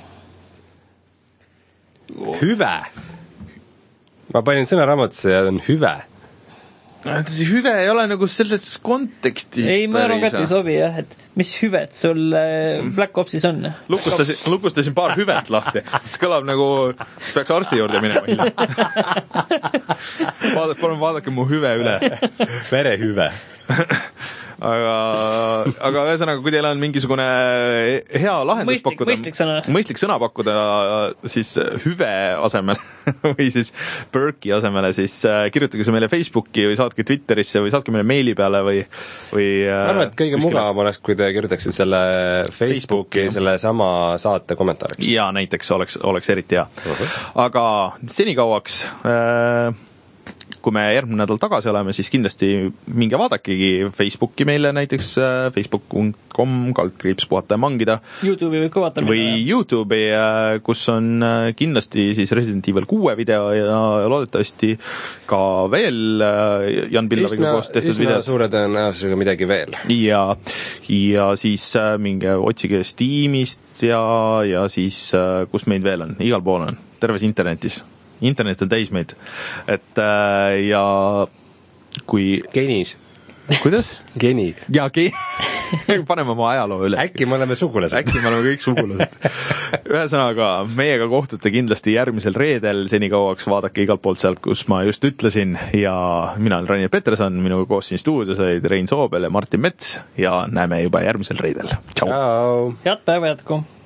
hüve. Ma panin sõna raamatusse ja on hüve. See hüve ei ole nagu selles kontekstis. Ei, ma arvan ka, et ei sobi, jah, et mis hüvet sul Black Opsis on? Lukustasin, lukustasin paar hüvet lahti. See kõlab nagu, peaks arsti juurde minema. Vaadak, palun vaadake mu hüve üle. Verehüve. aga, aga ühesõnaga, kui teil on mingisugune hea lahendus mõistlik, pakkuda, mõistlik sõna. mõistlik sõna pakkuda siis hüve asemel või siis perki asemele, siis kirjutage see meile Facebooki või saatke Twitterisse või saatke meile meili peale või, või ma arvan, et kõige mugavam oleks, kui te kirjutaksite selle Facebooki, Facebooki selle sama saate kommentaariks. Jaa, näiteks oleks, oleks eriti hea. Uh-huh. Aga senikauaks äh, kui me järgmine nädal tagasi oleme, siis kindlasti minge vaadakegi Facebooki meile näiteks facebook punkt com kaldkriips puhata ja mangida. YouTube'i võib ka vaata või minna, YouTube'i, kus on kindlasti siis Resident Evil kuue video ja loodetavasti ka veel Jan Pillaviga koos tehtud videod. Üsna suure tõenäosusega midagi veel. Ja, ja siis minge otsige Steamist ja, ja siis kus meid veel on, igal pool on, terves internetis. Internet on täis meid. Et ja kui... Genis. Kuidas? Geni. Ja, geni. Paneme oma ajaloo üles. Äkki me oleme sugulased. Äkki me oleme kõik sugulased. Ühesõnaga, meiega kohtute kindlasti järgmisel reedel, senikauaks vaadake igalt poolt sealt, kus ma just ütlesin, ja mina olen Rainer Peterson, minuga koos siin stuudios olid Rein Soobel ja Martin Mets ja näeme juba järgmisel reedel. Tšau! Head päeva jätku!